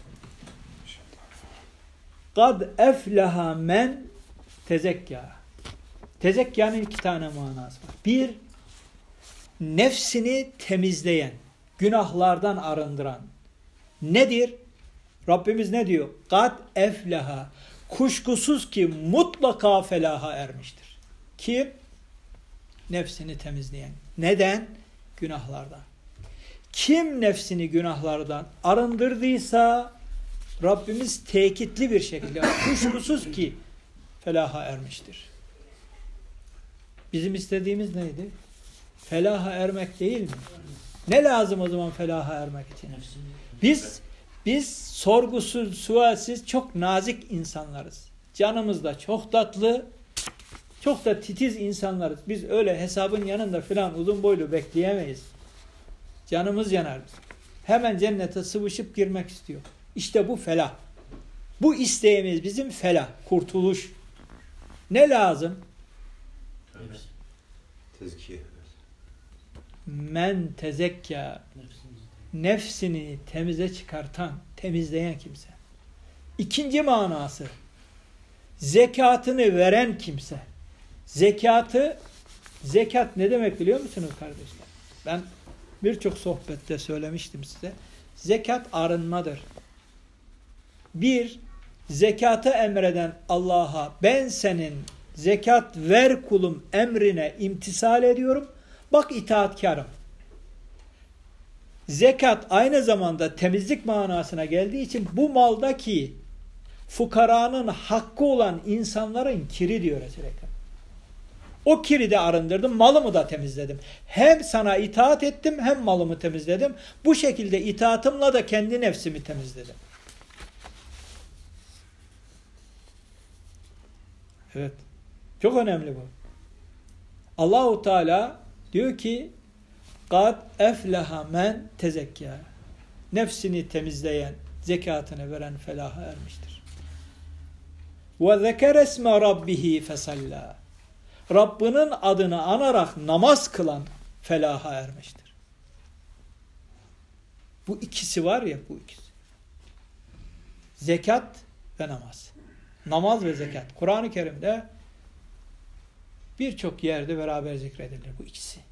Kad efleha men tezekya. Tezekyanın 2 tane manası var. Bir, nefsini temizleyen, günahlardan arındıran. Nedir? Rabbimiz ne diyor? Kad efleha. Kuşkusuz ki mutlaka felaha ermiştir. Kim? Nefsini temizleyen. Neden? Günahlardan. Kim nefsini günahlardan arındırdıysa Rabbimiz tekitli bir şekilde kuşkusuz ki felaha ermiştir. Bizim istediğimiz neydi? Felaha ermek değil mi? Ne lazım o zaman felaha ermek için? Biz sorgusuz, sualsiz çok nazik insanlarız. Canımız da çok tatlı, çok da titiz insanlarız. Biz öyle hesabın yanında filan uzun boylu bekleyemeyiz. Canımız yanar. Hemen cennete sıvışıp girmek istiyor. İşte bu felah. Bu isteğimiz bizim felah, kurtuluş. Ne lazım? Tezkiye. Men tezekka. Nefsini temize çıkartan, temizleyen kimse. İkinci manası, zekatını veren kimse. Zekat ne demek biliyor musunuz kardeşler? Ben birçok sohbette söylemiştim size. Zekat arınmadır. Bir, zekatı emreden Allah'a ben senin zekat ver kulum emrine imtisal ediyorum. Bak itaatkarım. Zekat aynı zamanda temizlik manasına geldiği için bu maldaki fukaranın hakkı olan insanların kiri diyor Resulullah. O kiri de arındırdım, malımı da temizledim. Hem sana itaat ettim hem malımı temizledim. Bu şekilde itaatımla da kendi nefsimi temizledim. Evet. Çok önemli bu. Allahu Teala diyor ki kad efleha men tezekya. Nefsini temizleyen, zekatını veren felaha ermiştir. Ve zekere esme rabbihi fesalla. Rabbinin adını anarak namaz kılan felaha ermiştir. Bu ikisi var ya, bu ikisi. Zekat ve namaz. Namaz ve zekat. Kur'an-ı Kerim'de birçok yerde beraber zikredilir bu ikisi.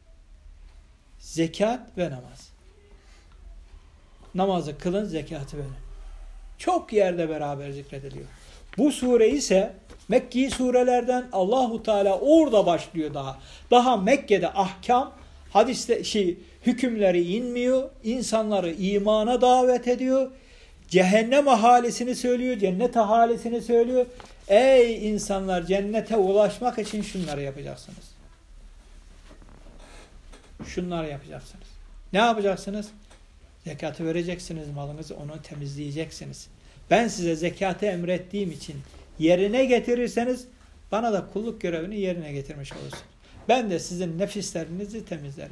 Zekat ve namaz. Namazı kılın, zekatı verin. Çok yerde beraber zikrediliyor. Bu sure ise Mekki surelerden Allahu Teala orada başlıyor daha. Daha Mekke'de ahkam, hadiste hükümleri inmiyor. İnsanları imana davet ediyor. Cehennem ahalisini söylüyor, cennet ahalisini söylüyor. Ey insanlar, cennete ulaşmak için şunları yapacaksınız. Şunları yapacaksınız. Ne yapacaksınız? Zekatı vereceksiniz, malınızı, onu temizleyeceksiniz. Ben size zekatı emrettiğim için yerine getirirseniz bana da kulluk görevini yerine getirmiş olursunuz. Ben de sizin nefislerinizi temizlerim.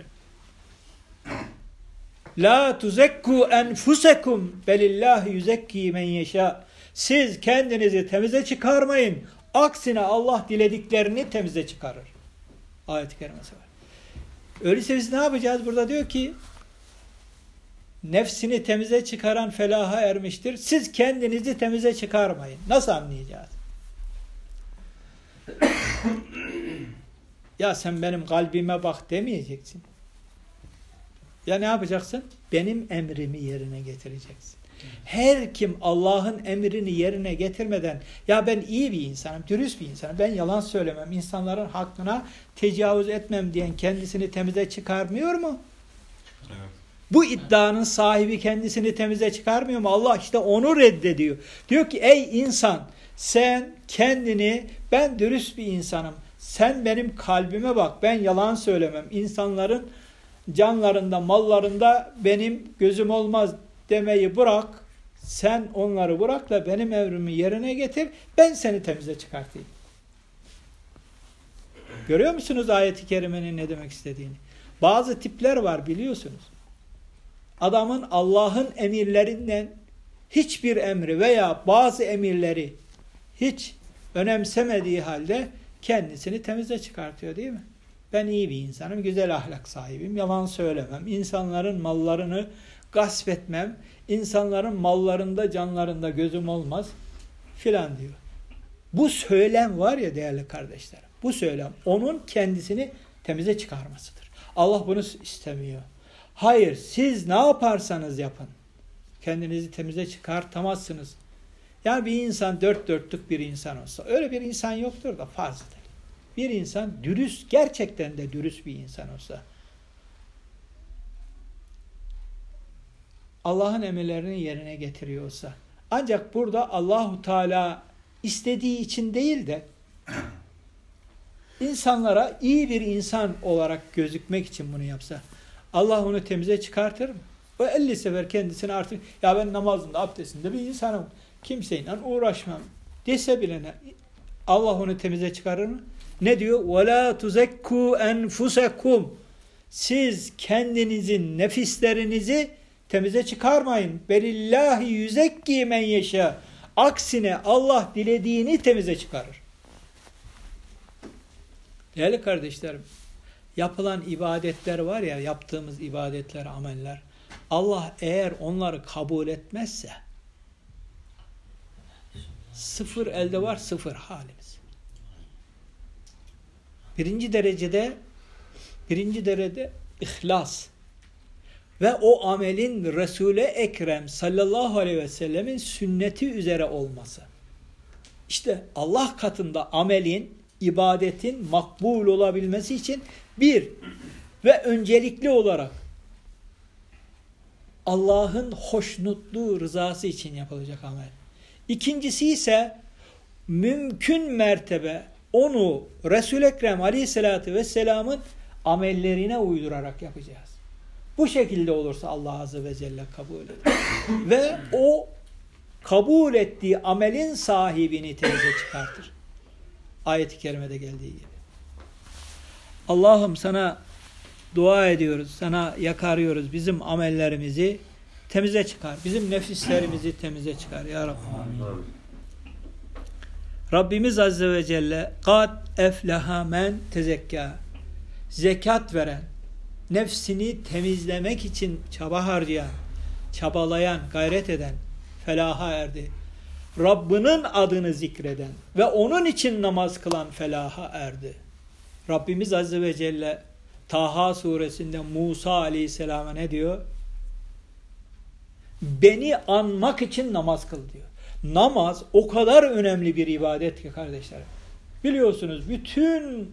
La tuzekku enfusekum belillahi yuzekki men yeşâ. Siz kendinizi temize çıkarmayın. Aksine Allah dilediklerini temize çıkarır. Ayet-i kerimesi var. Öyleyse biz ne yapacağız? Burada diyor ki nefsini temize çıkaran felaha ermiştir. Siz kendinizi temize çıkarmayın. Nasıl anlayacağız? Ya sen benim kalbime bak demeyeceksin. Ya ne yapacaksın? Benim emrimi yerine getireceksin. Her kim Allah'ın emrini yerine getirmeden ya ben iyi bir insanım, dürüst bir insanım, ben yalan söylemem, insanların hakkına tecavüz etmem diyen kendisini temize çıkarmıyor mu? Evet. Bu iddianın sahibi kendisini temize çıkarmıyor mu? Allah işte onu reddediyor. Diyor ki ey insan sen kendini ben dürüst bir insanım, sen benim kalbime bak, ben yalan söylemem, insanların canlarında, mallarında benim gözüm olmaz demeyi bırak, sen onları bırak da benim emrimi yerine getir, ben seni temize çıkartayım. Görüyor musunuz ayet-i kerimenin ne demek istediğini? Bazı tipler var biliyorsunuz. Adamın Allah'ın emirlerinden hiçbir emri veya bazı emirleri hiç önemsemediği halde kendisini temize çıkartıyor değil mi? Ben iyi bir insanım, güzel ahlak sahibiyim, yalan söylemem, insanların mallarını gasp etmem, insanların mallarında, canlarında gözüm olmaz filan diyor. Bu söylem var ya değerli kardeşlerim, bu söylem onun kendisini temize çıkarmasıdır. Allah bunu istemiyor. Hayır, siz ne yaparsanız yapın, kendinizi temize çıkartamazsınız. Yani bir insan dört dörtlük bir insan olsa, öyle bir insan yoktur da farzdır. Bir insan dürüst, gerçekten de dürüst bir insan olsa, Allah'ın emirlerini yerine getiriyorsa, ancak burada Allahu Teala istediği için değil de insanlara iyi bir insan olarak gözükmek için bunu yapsa, Allah onu temize çıkartır mı? O 50 sefer kendisine artık ya ben namazında, abdestinde bir insanım, kimseyle uğraşmam dese bile Allah onu temize çıkarır mı? Ne diyor? وَلَا تُزَكُّوا أَنْفُسَكُمْ. Siz kendinizin nefislerinizi temize çıkarmayın. بَلِلَّهِ يُزَكِّي مَنْ يَشَاءُ. Aksine Allah dilediğini temize çıkarır. Değerli kardeşlerim, yapılan ibadetler var ya, yaptığımız ibadetler, ameller, Allah eğer onları kabul etmezse sıfır elde var, sıfır halimiz. Birinci derecede ihlas ve o amelin Resul-i Ekrem sallallahu aleyhi ve sellemin sünneti üzere olması. İşte Allah katında amelin, ibadetin makbul olabilmesi için bir ve öncelikli olarak Allah'ın hoşnutluğu, rızası için yapılacak amel. İkincisi ise mümkün mertebe onu Resul-i Ekrem aleyhissalatü vesselamın amellerine uydurarak yapacağız. Bu şekilde olursa Allah azze ve celle kabul eder. Ve o kabul ettiği amelin sahibini temize çıkartır. Ayet-i kerimede geldiği gibi. Allah'ım sana dua ediyoruz, sana yakarıyoruz. Bizim amellerimizi temize çıkar. Bizim nefislerimizi temize çıkar. Ya Rabbi. Amin. Rabbimiz Azze ve Celle قَدْ اَفْلَهَا مَنْ تَزَكَّى. Zekat veren, nefsini temizlemek için çaba harcayan, çabalayan, gayret eden felaha erdi. Rabbinin adını zikreden ve onun için namaz kılan felaha erdi. Rabbimiz Azze ve Celle Taha suresinde Musa aleyhisselama ne diyor? Beni anmak için namaz kıl diyor. Namaz o kadar önemli bir ibadet ki kardeşlerim. Biliyorsunuz bütün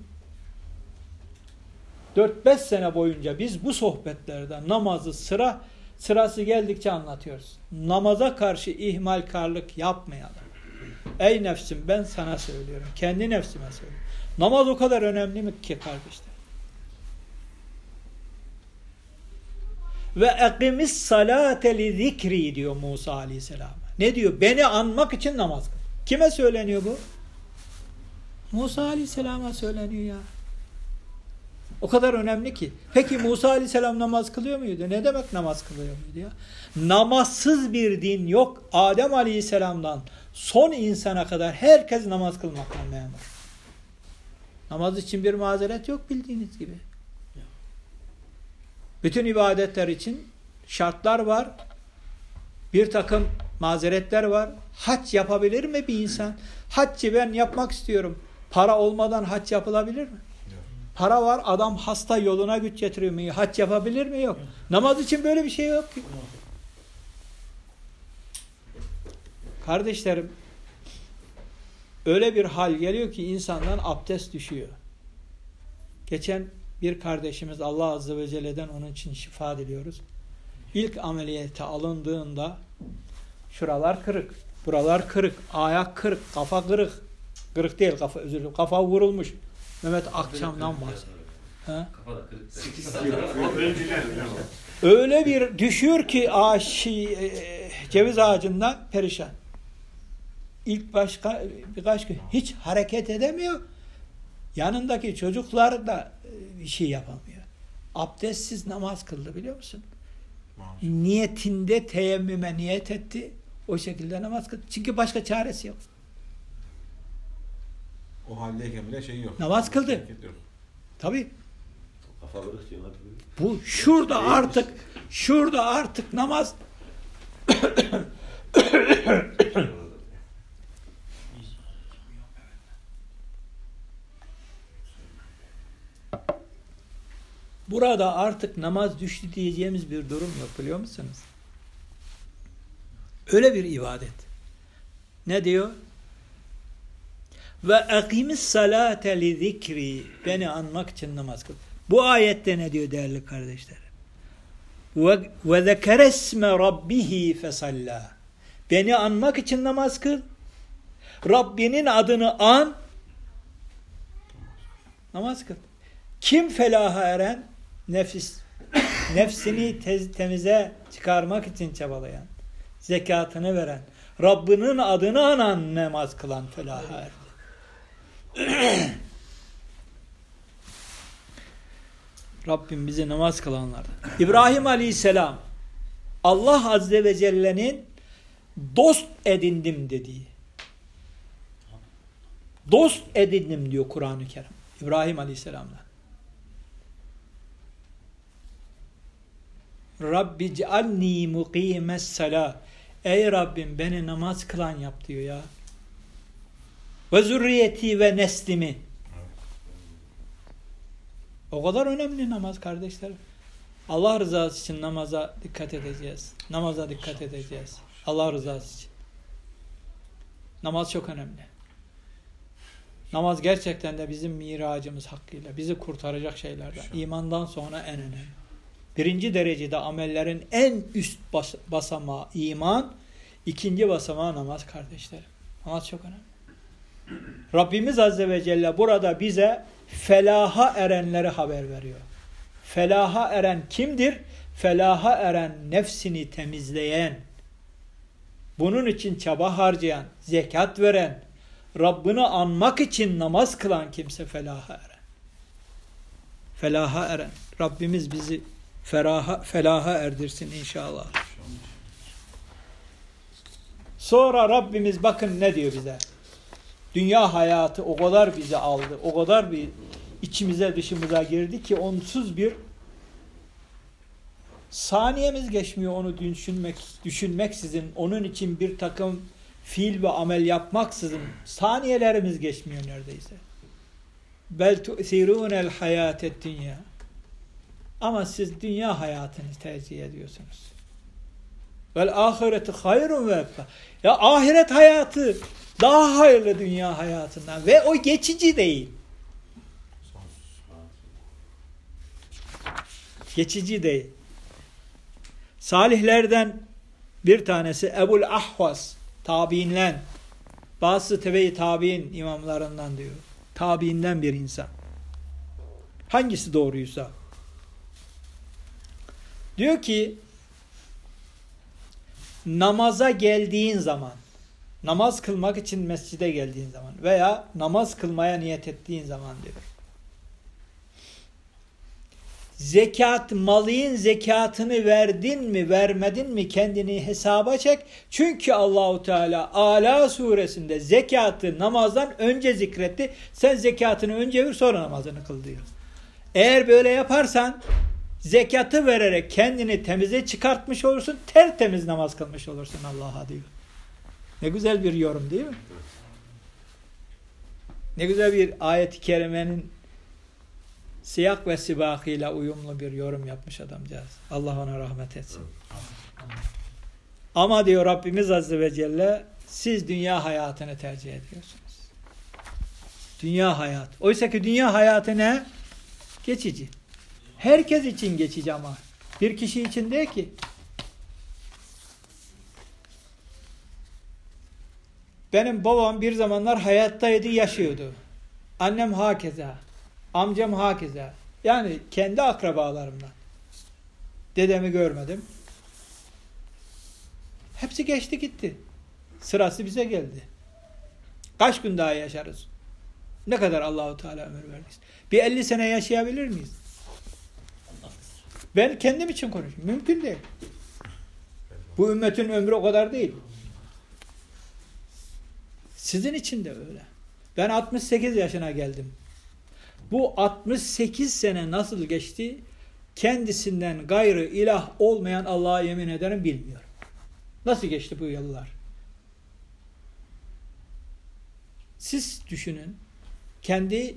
4-5 sene boyunca biz bu sohbetlerde namazı sırası geldikçe anlatıyoruz. Namaza karşı ihmalkarlık yapmayalım. Ey nefsim, ben sana söylüyorum. Kendi nefsime söylüyorum. Namaz o kadar önemli mi ki kardeşler? Ve ekimis salate li zikri diyor Musa aleyhisselam. Ne diyor? Beni anmak için namaz kıl. Kime söyleniyor bu? Musa aleyhisselama söyleniyor ya. O kadar önemli ki. Peki Musa aleyhisselam namaz kılıyor muydu? Ne demek namaz kılıyor muydu ya? Namazsız bir din yok. Adem aleyhisselamdan son insana kadar herkes namaz kılmakla memur. Namaz için bir mazeret yok bildiğiniz gibi. Bütün ibadetler için şartlar var. Bir takım mazeretler var. Hac yapabilir mi bir insan? Haccı ben yapmak istiyorum. Para olmadan hac yapılabilir mi? Para var, adam hasta, yoluna güç getiriyor mu? Hac yapabilir mi? Yok. Namaz için böyle bir şey yok ki. Kardeşlerim, öyle bir hal geliyor ki insandan abdest düşüyor. Geçen bir kardeşimiz, Allah Azze ve Celle'den onun için şifa diliyoruz. İlk ameliyata alındığında şuralar kırık, buralar kırık, ayak kırık, kafa kırık. Kırık değil, kafa, özür dilerim. Kafa vurulmuş. Mehmet Akçam'dan bahsediyor. Kafa da kırık. Öyle bir düşüyor ki ceviz ağacından perişan. İlk birkaç gün hiç hareket edemiyor. Yanındaki çocuklar da bir şey yapamıyor. Abdestsiz namaz kıldı biliyor musun? Niyetinde teyemmüme niyet etti. O şekilde namaz kıldı. Çünkü başka çaresi yok. O haldeyken bile şey yok. Namaz kıldı. Tabii. Kafaları diyorlar. Bu şurada artık namaz burada artık namaz düştü diyeceğimiz bir durum yok biliyor musunuz? Öyle bir ibadet. Ne diyor? Ve akimis salate li zikri, beni anmak için namaz kıl. Bu ayette ne diyor değerli kardeşlerim? Ve zekeresme rabbihi fesalla. Beni anmak için namaz kıl. Rabbinin adını an. Namaz kıl. Kim felaha eren? Nefsini temize çıkarmak için çabalayan, zekatını veren, Rabbinin adını anan, namaz kılan felaha erdi. Rabbim bizi namaz kılanlardan. İbrahim Aleyhisselam Allah Azze ve Celle'nin dost edindim dediği. Dost edindim diyor Kur'an-ı Kerim. İbrahim Aleyhisselam'dan. Rabbi cealni mukimes salah. Ey Rabbim beni namaz kılan yap diyor ya. Ve zürriyeti ve neslimi. O kadar önemli namaz kardeşlerim. Allah rızası için namaza dikkat edeceğiz. Namaza dikkat edeceğiz. Allah rızası için. Namaz çok önemli. Namaz gerçekten de bizim miracımız hakkıyla bizi kurtaracak şeylerden. İmandan sonra en önemli. Birinci derecede amellerin en üst basamağı iman, ikinci basamağı namaz kardeşlerim. Namaz çok önemli. Rabbimiz Azze ve Celle burada bize felaha erenleri haber veriyor. Felaha eren kimdir? Felaha eren nefsini temizleyen, bunun için çaba harcayan, zekat veren, Rabbini anmak için namaz kılan kimse felaha eren. Felaha eren. Rabbimiz bizi felaha erdirsin inşallah. Sonra Rabbimiz bakın ne diyor bize. Dünya hayatı o kadar bizi aldı, o kadar bir içimize dışımıza girdi ki onsuz bir saniyemiz geçmiyor onu düşünmeksizin, onun için bir takım fiil ve amel yapmaksızın saniyelerimiz geçmiyor neredeyse. Bel tu'sirûnel hayâted dünya. Ama siz dünya hayatını tercih ediyorsunuz. Vel ahireti hayrun ve ebqa. Ya ahiret hayatı daha hayırlı dünya hayatından ve o geçici değil. Geçici değil. Salihlerden bir tanesi Ebul Ahvas tabiinden, bazı tebe-i tabiin imamlarından diyor. Tabiinden bir insan. Hangisi doğruysa Diyor ki namaza geldiğin zaman, namaz kılmak için mescide geldiğin zaman veya namaz kılmaya niyet ettiğin zaman diyor. Zekat, malın zekatını verdin mi, vermedin mi kendini hesaba çek. Çünkü Allahu Teala Ala suresinde zekatı namazdan önce zikretti. Sen zekatını önce ver, sonra namazını kıl diyor. Eğer böyle yaparsan zekatı vererek kendini temize çıkartmış olursun, tertemiz namaz kılmış olursun Allah'a diyor. Ne güzel bir yorum değil mi? Ne güzel bir ayet-i kerimenin siyak ve sibakıyla uyumlu bir yorum yapmış adamcağız. Allah ona rahmet etsin. Ama diyor Rabbimiz Azze ve Celle, siz dünya hayatını tercih ediyorsunuz. Dünya hayat. Oysa ki dünya hayatı ne? Geçici. Herkes için geçici ama. Bir kişi için değil ki. Benim babam bir zamanlar hayattaydı, yaşıyordu. Annem hakeza. Amcam hakeza. Yani kendi akrabalarımdan. Dedemi görmedim. Hepsi geçti gitti. Sırası bize geldi. Kaç gün daha yaşarız? Ne kadar Allahu Teala ömür verdiyse. Bir 50 sene yaşayabilir miyiz? Ben kendim için konuşuyorum. Mümkün değil. Bu ümmetin ömrü o kadar değil. Sizin için de öyle. Ben 68 yaşına geldim. Bu 68 sene nasıl geçti? Kendisinden gayrı ilah olmayan Allah'a yemin ederim bilmiyorum. Nasıl geçti bu yıllar? Siz düşünün. Kendi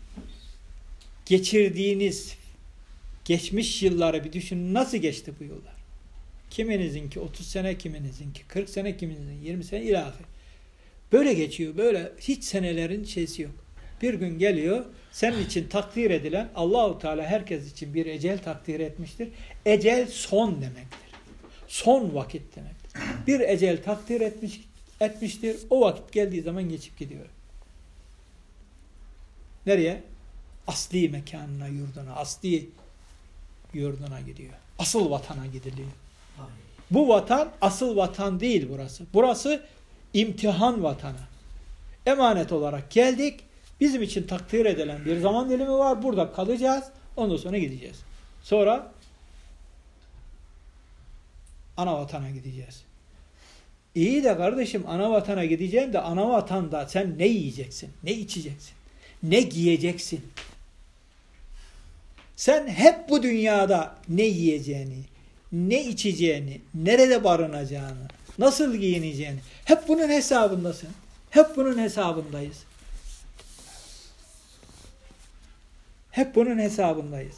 geçirdiğiniz geçmiş yılları bir düşünün. Nasıl geçti bu yıllar? Kiminizinki 30 sene, kiminizinki 40 sene, kiminizinki 20 sene ilahi. Böyle geçiyor. Böyle hiç senelerin şeysi yok. Bir gün geliyor, senin için takdir edilen, Allahu Teala herkes için bir ecel takdir etmiştir. Ecel son demektir. Son vakit demektir. Bir ecel takdir etmiştir. O vakit geldiği zaman geçip gidiyor. Nereye? Asli mekanına, yurduna, asli yurduna gidiyor. Asıl vatana gidiliyor. Bu vatan asıl vatan değil burası. Burası imtihan vatanı. Emanet olarak geldik. Bizim için takdir edilen bir zaman dilimi var. Burada kalacağız. Ondan sonra gideceğiz. Sonra ana vatana gideceğiz. İyi de kardeşim, ana vatana gideceğim de ana vatanda sen ne yiyeceksin? Ne içeceksin? Ne giyeceksin? Sen hep bu dünyada ne yiyeceğini, ne içeceğini, nerede barınacağını, nasıl giyineceğini, hep bunun hesabındasın. Hep bunun hesabındayız. Hep bunun hesabındayız.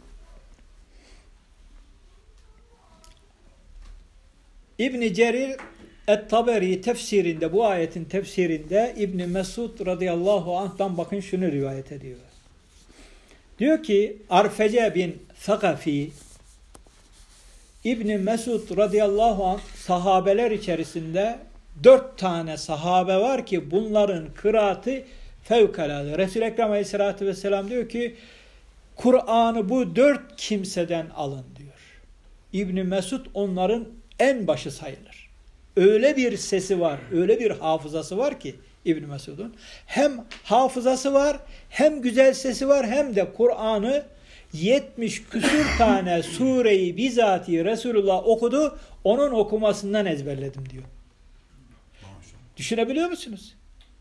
İbn-i Cerir Et-Taberi tefsirinde, bu ayetin tefsirinde İbn Mesud radıyallahu anh'tan bakın şunu rivayet ediyor. Diyor ki Arfece bin Sakafi, İbn Mesud radıyallahu anh sahabeler içerisinde 4 tane sahabe var ki bunların kıraatı fevkalade. Resul-i Ekrem aleyhissalatü vesselam diyor ki Kur'an'ı bu 4 kimseden alın diyor. İbn Mesud onların en başı sayılır. Öyle bir sesi var, öyle bir hafızası var ki İbn Mesud'un. Hem hafızası var, hem güzel sesi var, hem de Kur'an'ı 70 küsur tane sureyi bizatihi Resulullah okudu, onun okumasından ezberledim diyor. Düşünebiliyor musunuz?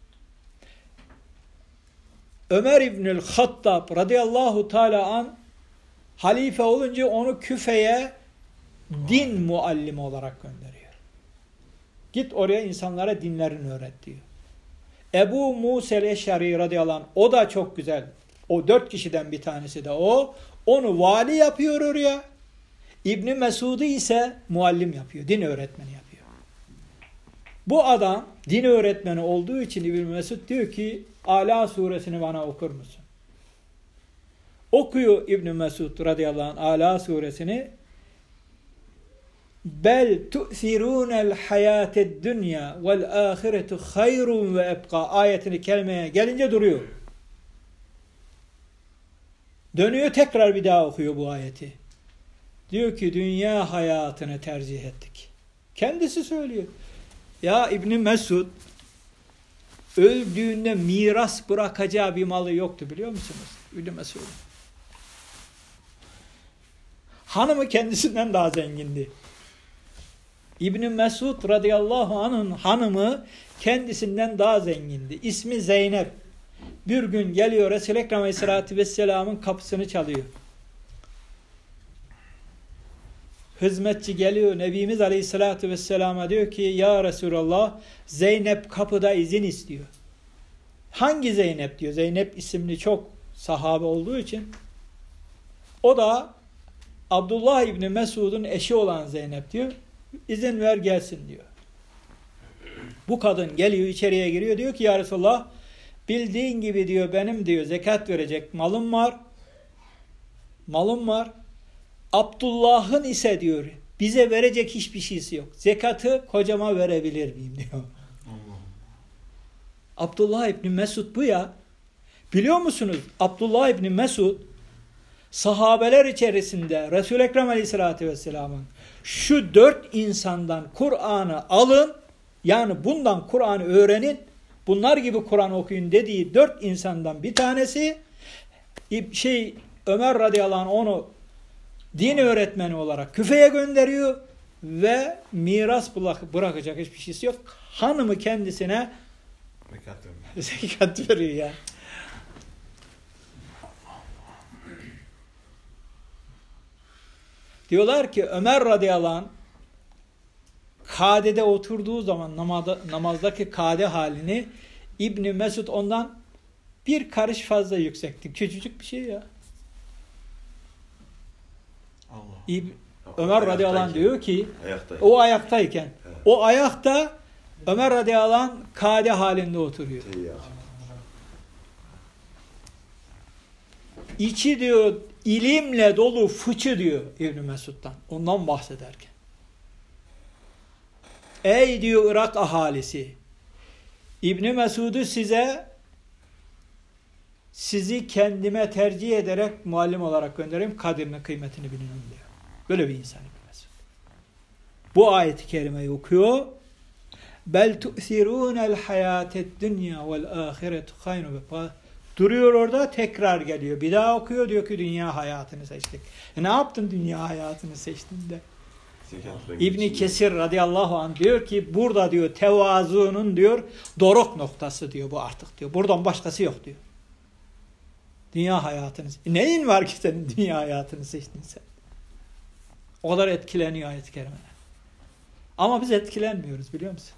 Ömer İbnül Hattab radıyallahu teala an halife olunca onu Küfe'ye din muallimi olarak gönderiyor. Git oraya insanlara dinlerini öğret diyor. Ebu Musa el-Eş'ari radıyallahu anh, o da çok güzel. O 4 kişiden bir tanesi de o. Onu vali yapıyor oraya. İbn Mesud'u ise muallim yapıyor. Din öğretmeni yapıyor. Bu adam din öğretmeni olduğu için İbn Mesud diyor ki Ala suresini bana okur musun? Okuyor İbn Mesud radıyallahu anh Ala suresini. Bel tu'thirunel hayated dünya vel ahiretu hayrun ve ebqa ayetini kelimeye gelince duruyor. Dönüyor tekrar bir daha okuyor bu ayeti. Diyor ki dünya hayatını tercih ettik. Kendisi söylüyor. Ya İbn Mesud öldüğünde miras bırakacağı bir malı yoktu biliyor musunuz? İbn Mesud. Hanımı kendisinden daha zengindi. İbn Mesud radıyallahu anh'ın hanımı kendisinden daha zengindi. İsmi Zeynep. Bir gün geliyor Resul-i Ekrem aleyhissalatü vesselamın kapısını çalıyor. Hizmetçi geliyor Nebimiz aleyhissalatü vesselama diyor ki ya Resulallah Zeynep kapıda izin istiyor. Hangi Zeynep diyor. Zeynep isimli çok sahabe olduğu için. O da Abdullah İbni Mesud'un eşi olan Zeynep diyor. İzin ver gelsin diyor. Bu kadın geliyor içeriye giriyor diyor ki ya Resulallah bildiğin gibi diyor benim diyor zekat verecek malım var. Malım var. Abdullah'ın ise diyor bize verecek hiçbir şeysi yok. Zekatı kocama verebilir miyim diyor. Abdullah İbni Mesud bu ya. Biliyor musunuz? Abdullah İbni Mesud sahabeler içerisinde Resul-i Ekrem Aleyhisselatü Vesselam'ın şu 4 insandan Kur'an'ı alın, yani bundan Kur'an'ı öğrenin, bunlar gibi Kur'an okuyun dediği 4 insandan bir tanesi Ömer radıyallahu anh onu din öğretmeni olarak Küfe'ye gönderiyor ve miras bırakacak hiçbir şeysi yok. Hanımı kendisine zekat veriyor ya. Diyorlar ki Ömer radıyallahu anh kadede oturduğu zaman namazdaki kade halini İbn Mesud ondan bir karış fazla yüksekti. Küçücük bir şey ya. Ömer radıyallahu anh diyor ki o ayaktayken o ayakta Ömer radıyallahu anh kade halinde oturuyor. İçi diyor ilimle dolu fıçı diyor İbn Mesud'dan. Ondan bahsederken. Ey diyor Irak ahalisi İbn Mesud'u sizi kendime tercih ederek muallim olarak göndereyim. Kadrini kıymetini bilin diyor. Böyle bir insan İbn Mesud. Bu ayet-i kerimeyi okuyor. Bel tu'sirûnel hayâted dünya vel âhiretu hayrun ve fâ. Duruyor orada tekrar geliyor. Bir daha okuyor diyor ki dünya hayatını seçtik. Ne yaptın dünya hayatını seçtiğinde? İbn Kesir radıyallahu anh diyor ki burada diyor tevazunun diyor doruk noktası diyor bu artık diyor. Buradan başkası yok diyor. Dünya hayatını. Neyin var ki senin dünya hayatını seçtin sen? O kadar etkileniyor ayet-i kerimeler. Ama biz etkilenmiyoruz biliyor musun?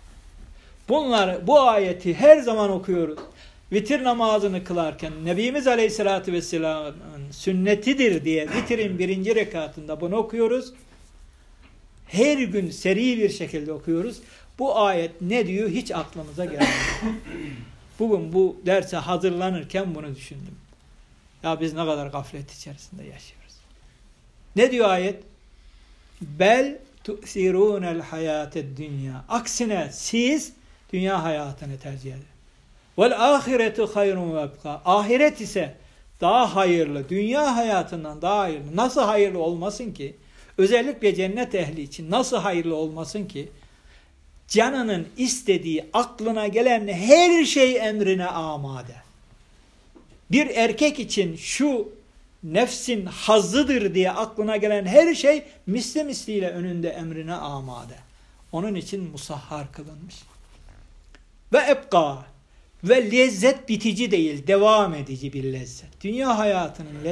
Bu ayeti her zaman okuyoruz. Vitir namazını kılarken Nebimiz Aleyhisselatü Vesselam'ın sünnetidir diye vitirin 1. rekatında bunu okuyoruz. Her gün seri bir şekilde okuyoruz. Bu ayet ne diyor hiç aklımıza gelmedi. Bugün bu derse hazırlanırken bunu düşündüm. Ya biz ne kadar gaflet içerisinde yaşıyoruz. Ne diyor ayet? Bel tu'sirûnel hayâted dünya. Aksine siz dünya hayatını tercih edin. Vel ahiretu hayrun ve ebqa. Ahiret ise daha hayırlı. Dünya hayatından daha hayırlı. Nasıl hayırlı olmasın ki? Özellikle cennet ehli için nasıl hayırlı olmasın ki? Canının istediği, aklına gelen her şey emrine amade. Bir erkek için şu nefsin hazzıdır diye aklına gelen her şey misliyle önünde emrine amade. Onun için musahhar kılınmış. Ve ebqa. Ve lezzet bitici değil, devam edici bir lezzet. Dünya hayatının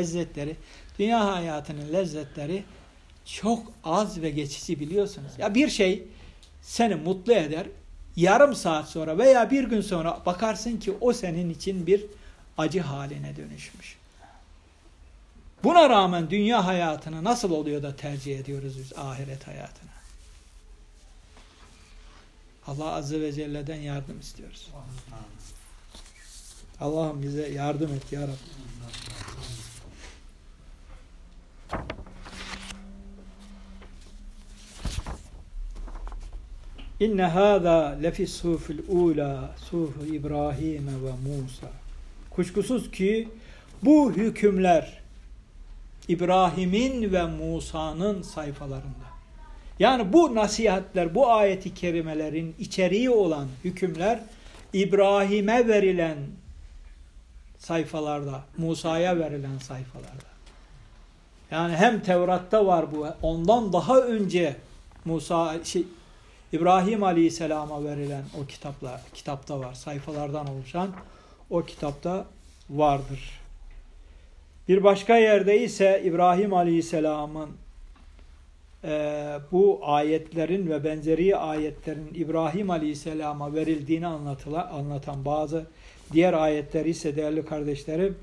lezzetleri çok az ve geçici biliyorsunuz. Ya bir şey seni mutlu eder, yarım saat sonra veya bir gün sonra bakarsın ki o senin için bir acı haline dönüşmüş. Buna rağmen dünya hayatını nasıl oluyor da tercih ediyoruz biz ahiret hayatına? Allah Azze ve Celle'den yardım istiyoruz. Allah'ım bize yardım et ya Rabbi. İnne hâzâ lefis sufil ûlâ sufu İbrahim ve Musa. Kuşkusuz ki bu hükümler İbrahim'in ve Musa'nın sayfalarında. Yani bu nasihatler, bu ayeti kerimelerin içeriği olan hükümler İbrahim'e verilen sayfalarda, Musa'ya verilen sayfalarda. Yani hem Tevrat'ta var bu, ondan daha önce İbrahim Aleyhisselam'a verilen o kitapta var. Sayfalardan oluşan o kitapta vardır. Bir başka yerde ise İbrahim Aleyhisselam'ın bu ayetlerin ve benzeri ayetlerin İbrahim Aleyhisselam'a verildiğini anlatan bazı diğer ayetleri ise değerli kardeşlerim,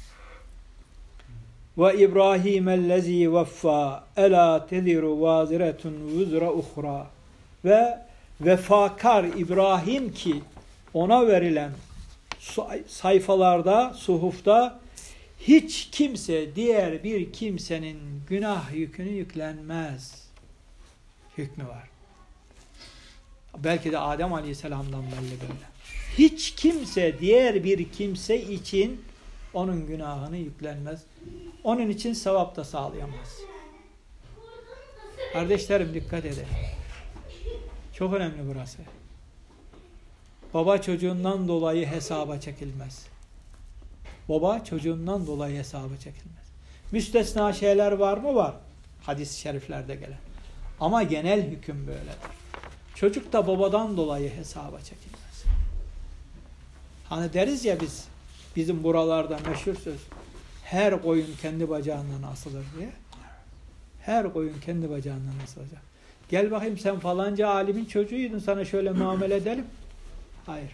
ve İbrahim'ellezî veffâ elâ teziru vâziretun vuzra uhra, ve vefakar İbrahim ki ona verilen sayfalarda, suhufta hiç kimse diğer bir kimsenin günah yükünü yüklenmez hükmü var. Belki de Adem Aleyhisselam'dan belli böyle. Hiç kimse diğer bir kimse için onun günahını yüklenmez. Onun için sevap da sağlayamaz. Kardeşlerim dikkat edin. Çok önemli burası. Baba çocuğundan dolayı hesaba çekilmez. Baba çocuğundan dolayı hesaba çekilmez. Müstesna şeyler var mı? Var. Hadis-i şeriflerde gelen. Ama genel hüküm böyledir. Çocuk da babadan dolayı hesaba çekilmez. Hani deriz ya bizim buralarda meşhur söz, her koyun kendi bacağından asılır diye. Her koyun kendi bacağından asılacak. Gel bakayım sen falanca alimin çocuğuydun, sana şöyle muamele edelim. Hayır.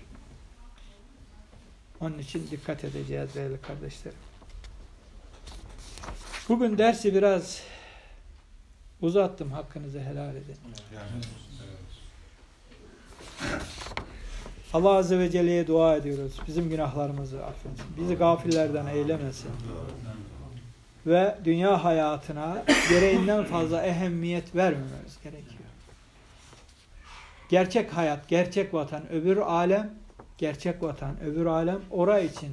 Onun için dikkat edeceğiz değerli kardeşlerim. Bugün dersi biraz uzattım. Hakkınızı helal edin. Allah Azze ve Celle'ye dua ediyoruz. Bizim günahlarımızı affetsin. Bizi gafillerden eylemesin. Ve dünya hayatına gereğinden fazla ehemmiyet vermememiz gerekiyor. Gerçek hayat, gerçek vatan, öbür alem, gerçek vatan, öbür alem orası için.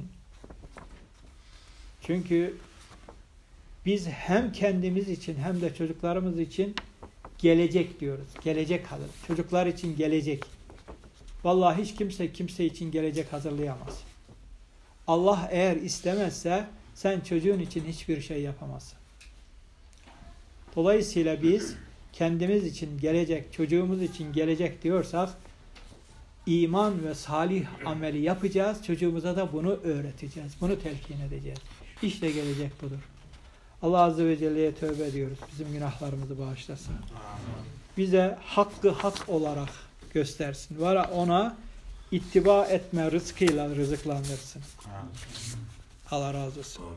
Çünkü biz hem kendimiz için hem de çocuklarımız için gelecek diyoruz. Gelecek hazır. Çocuklar için gelecek. Vallahi hiç kimse için gelecek hazırlayamaz. Allah eğer istemezse sen çocuğun için hiçbir şey yapamazsın. Dolayısıyla biz kendimiz için gelecek, çocuğumuz için gelecek diyorsak iman ve salih ameli yapacağız. Çocuğumuza da bunu öğreteceğiz. Bunu telkin edeceğiz. İşte gelecek budur. Allah Azze ve Celle'ye tövbe ediyoruz. Bizim günahlarımızı bağışlasın. Bize hakkı hak olarak göstersin. Ve ona ittiba etme rızkıyla rızıklandırsın. Allah razı olsun.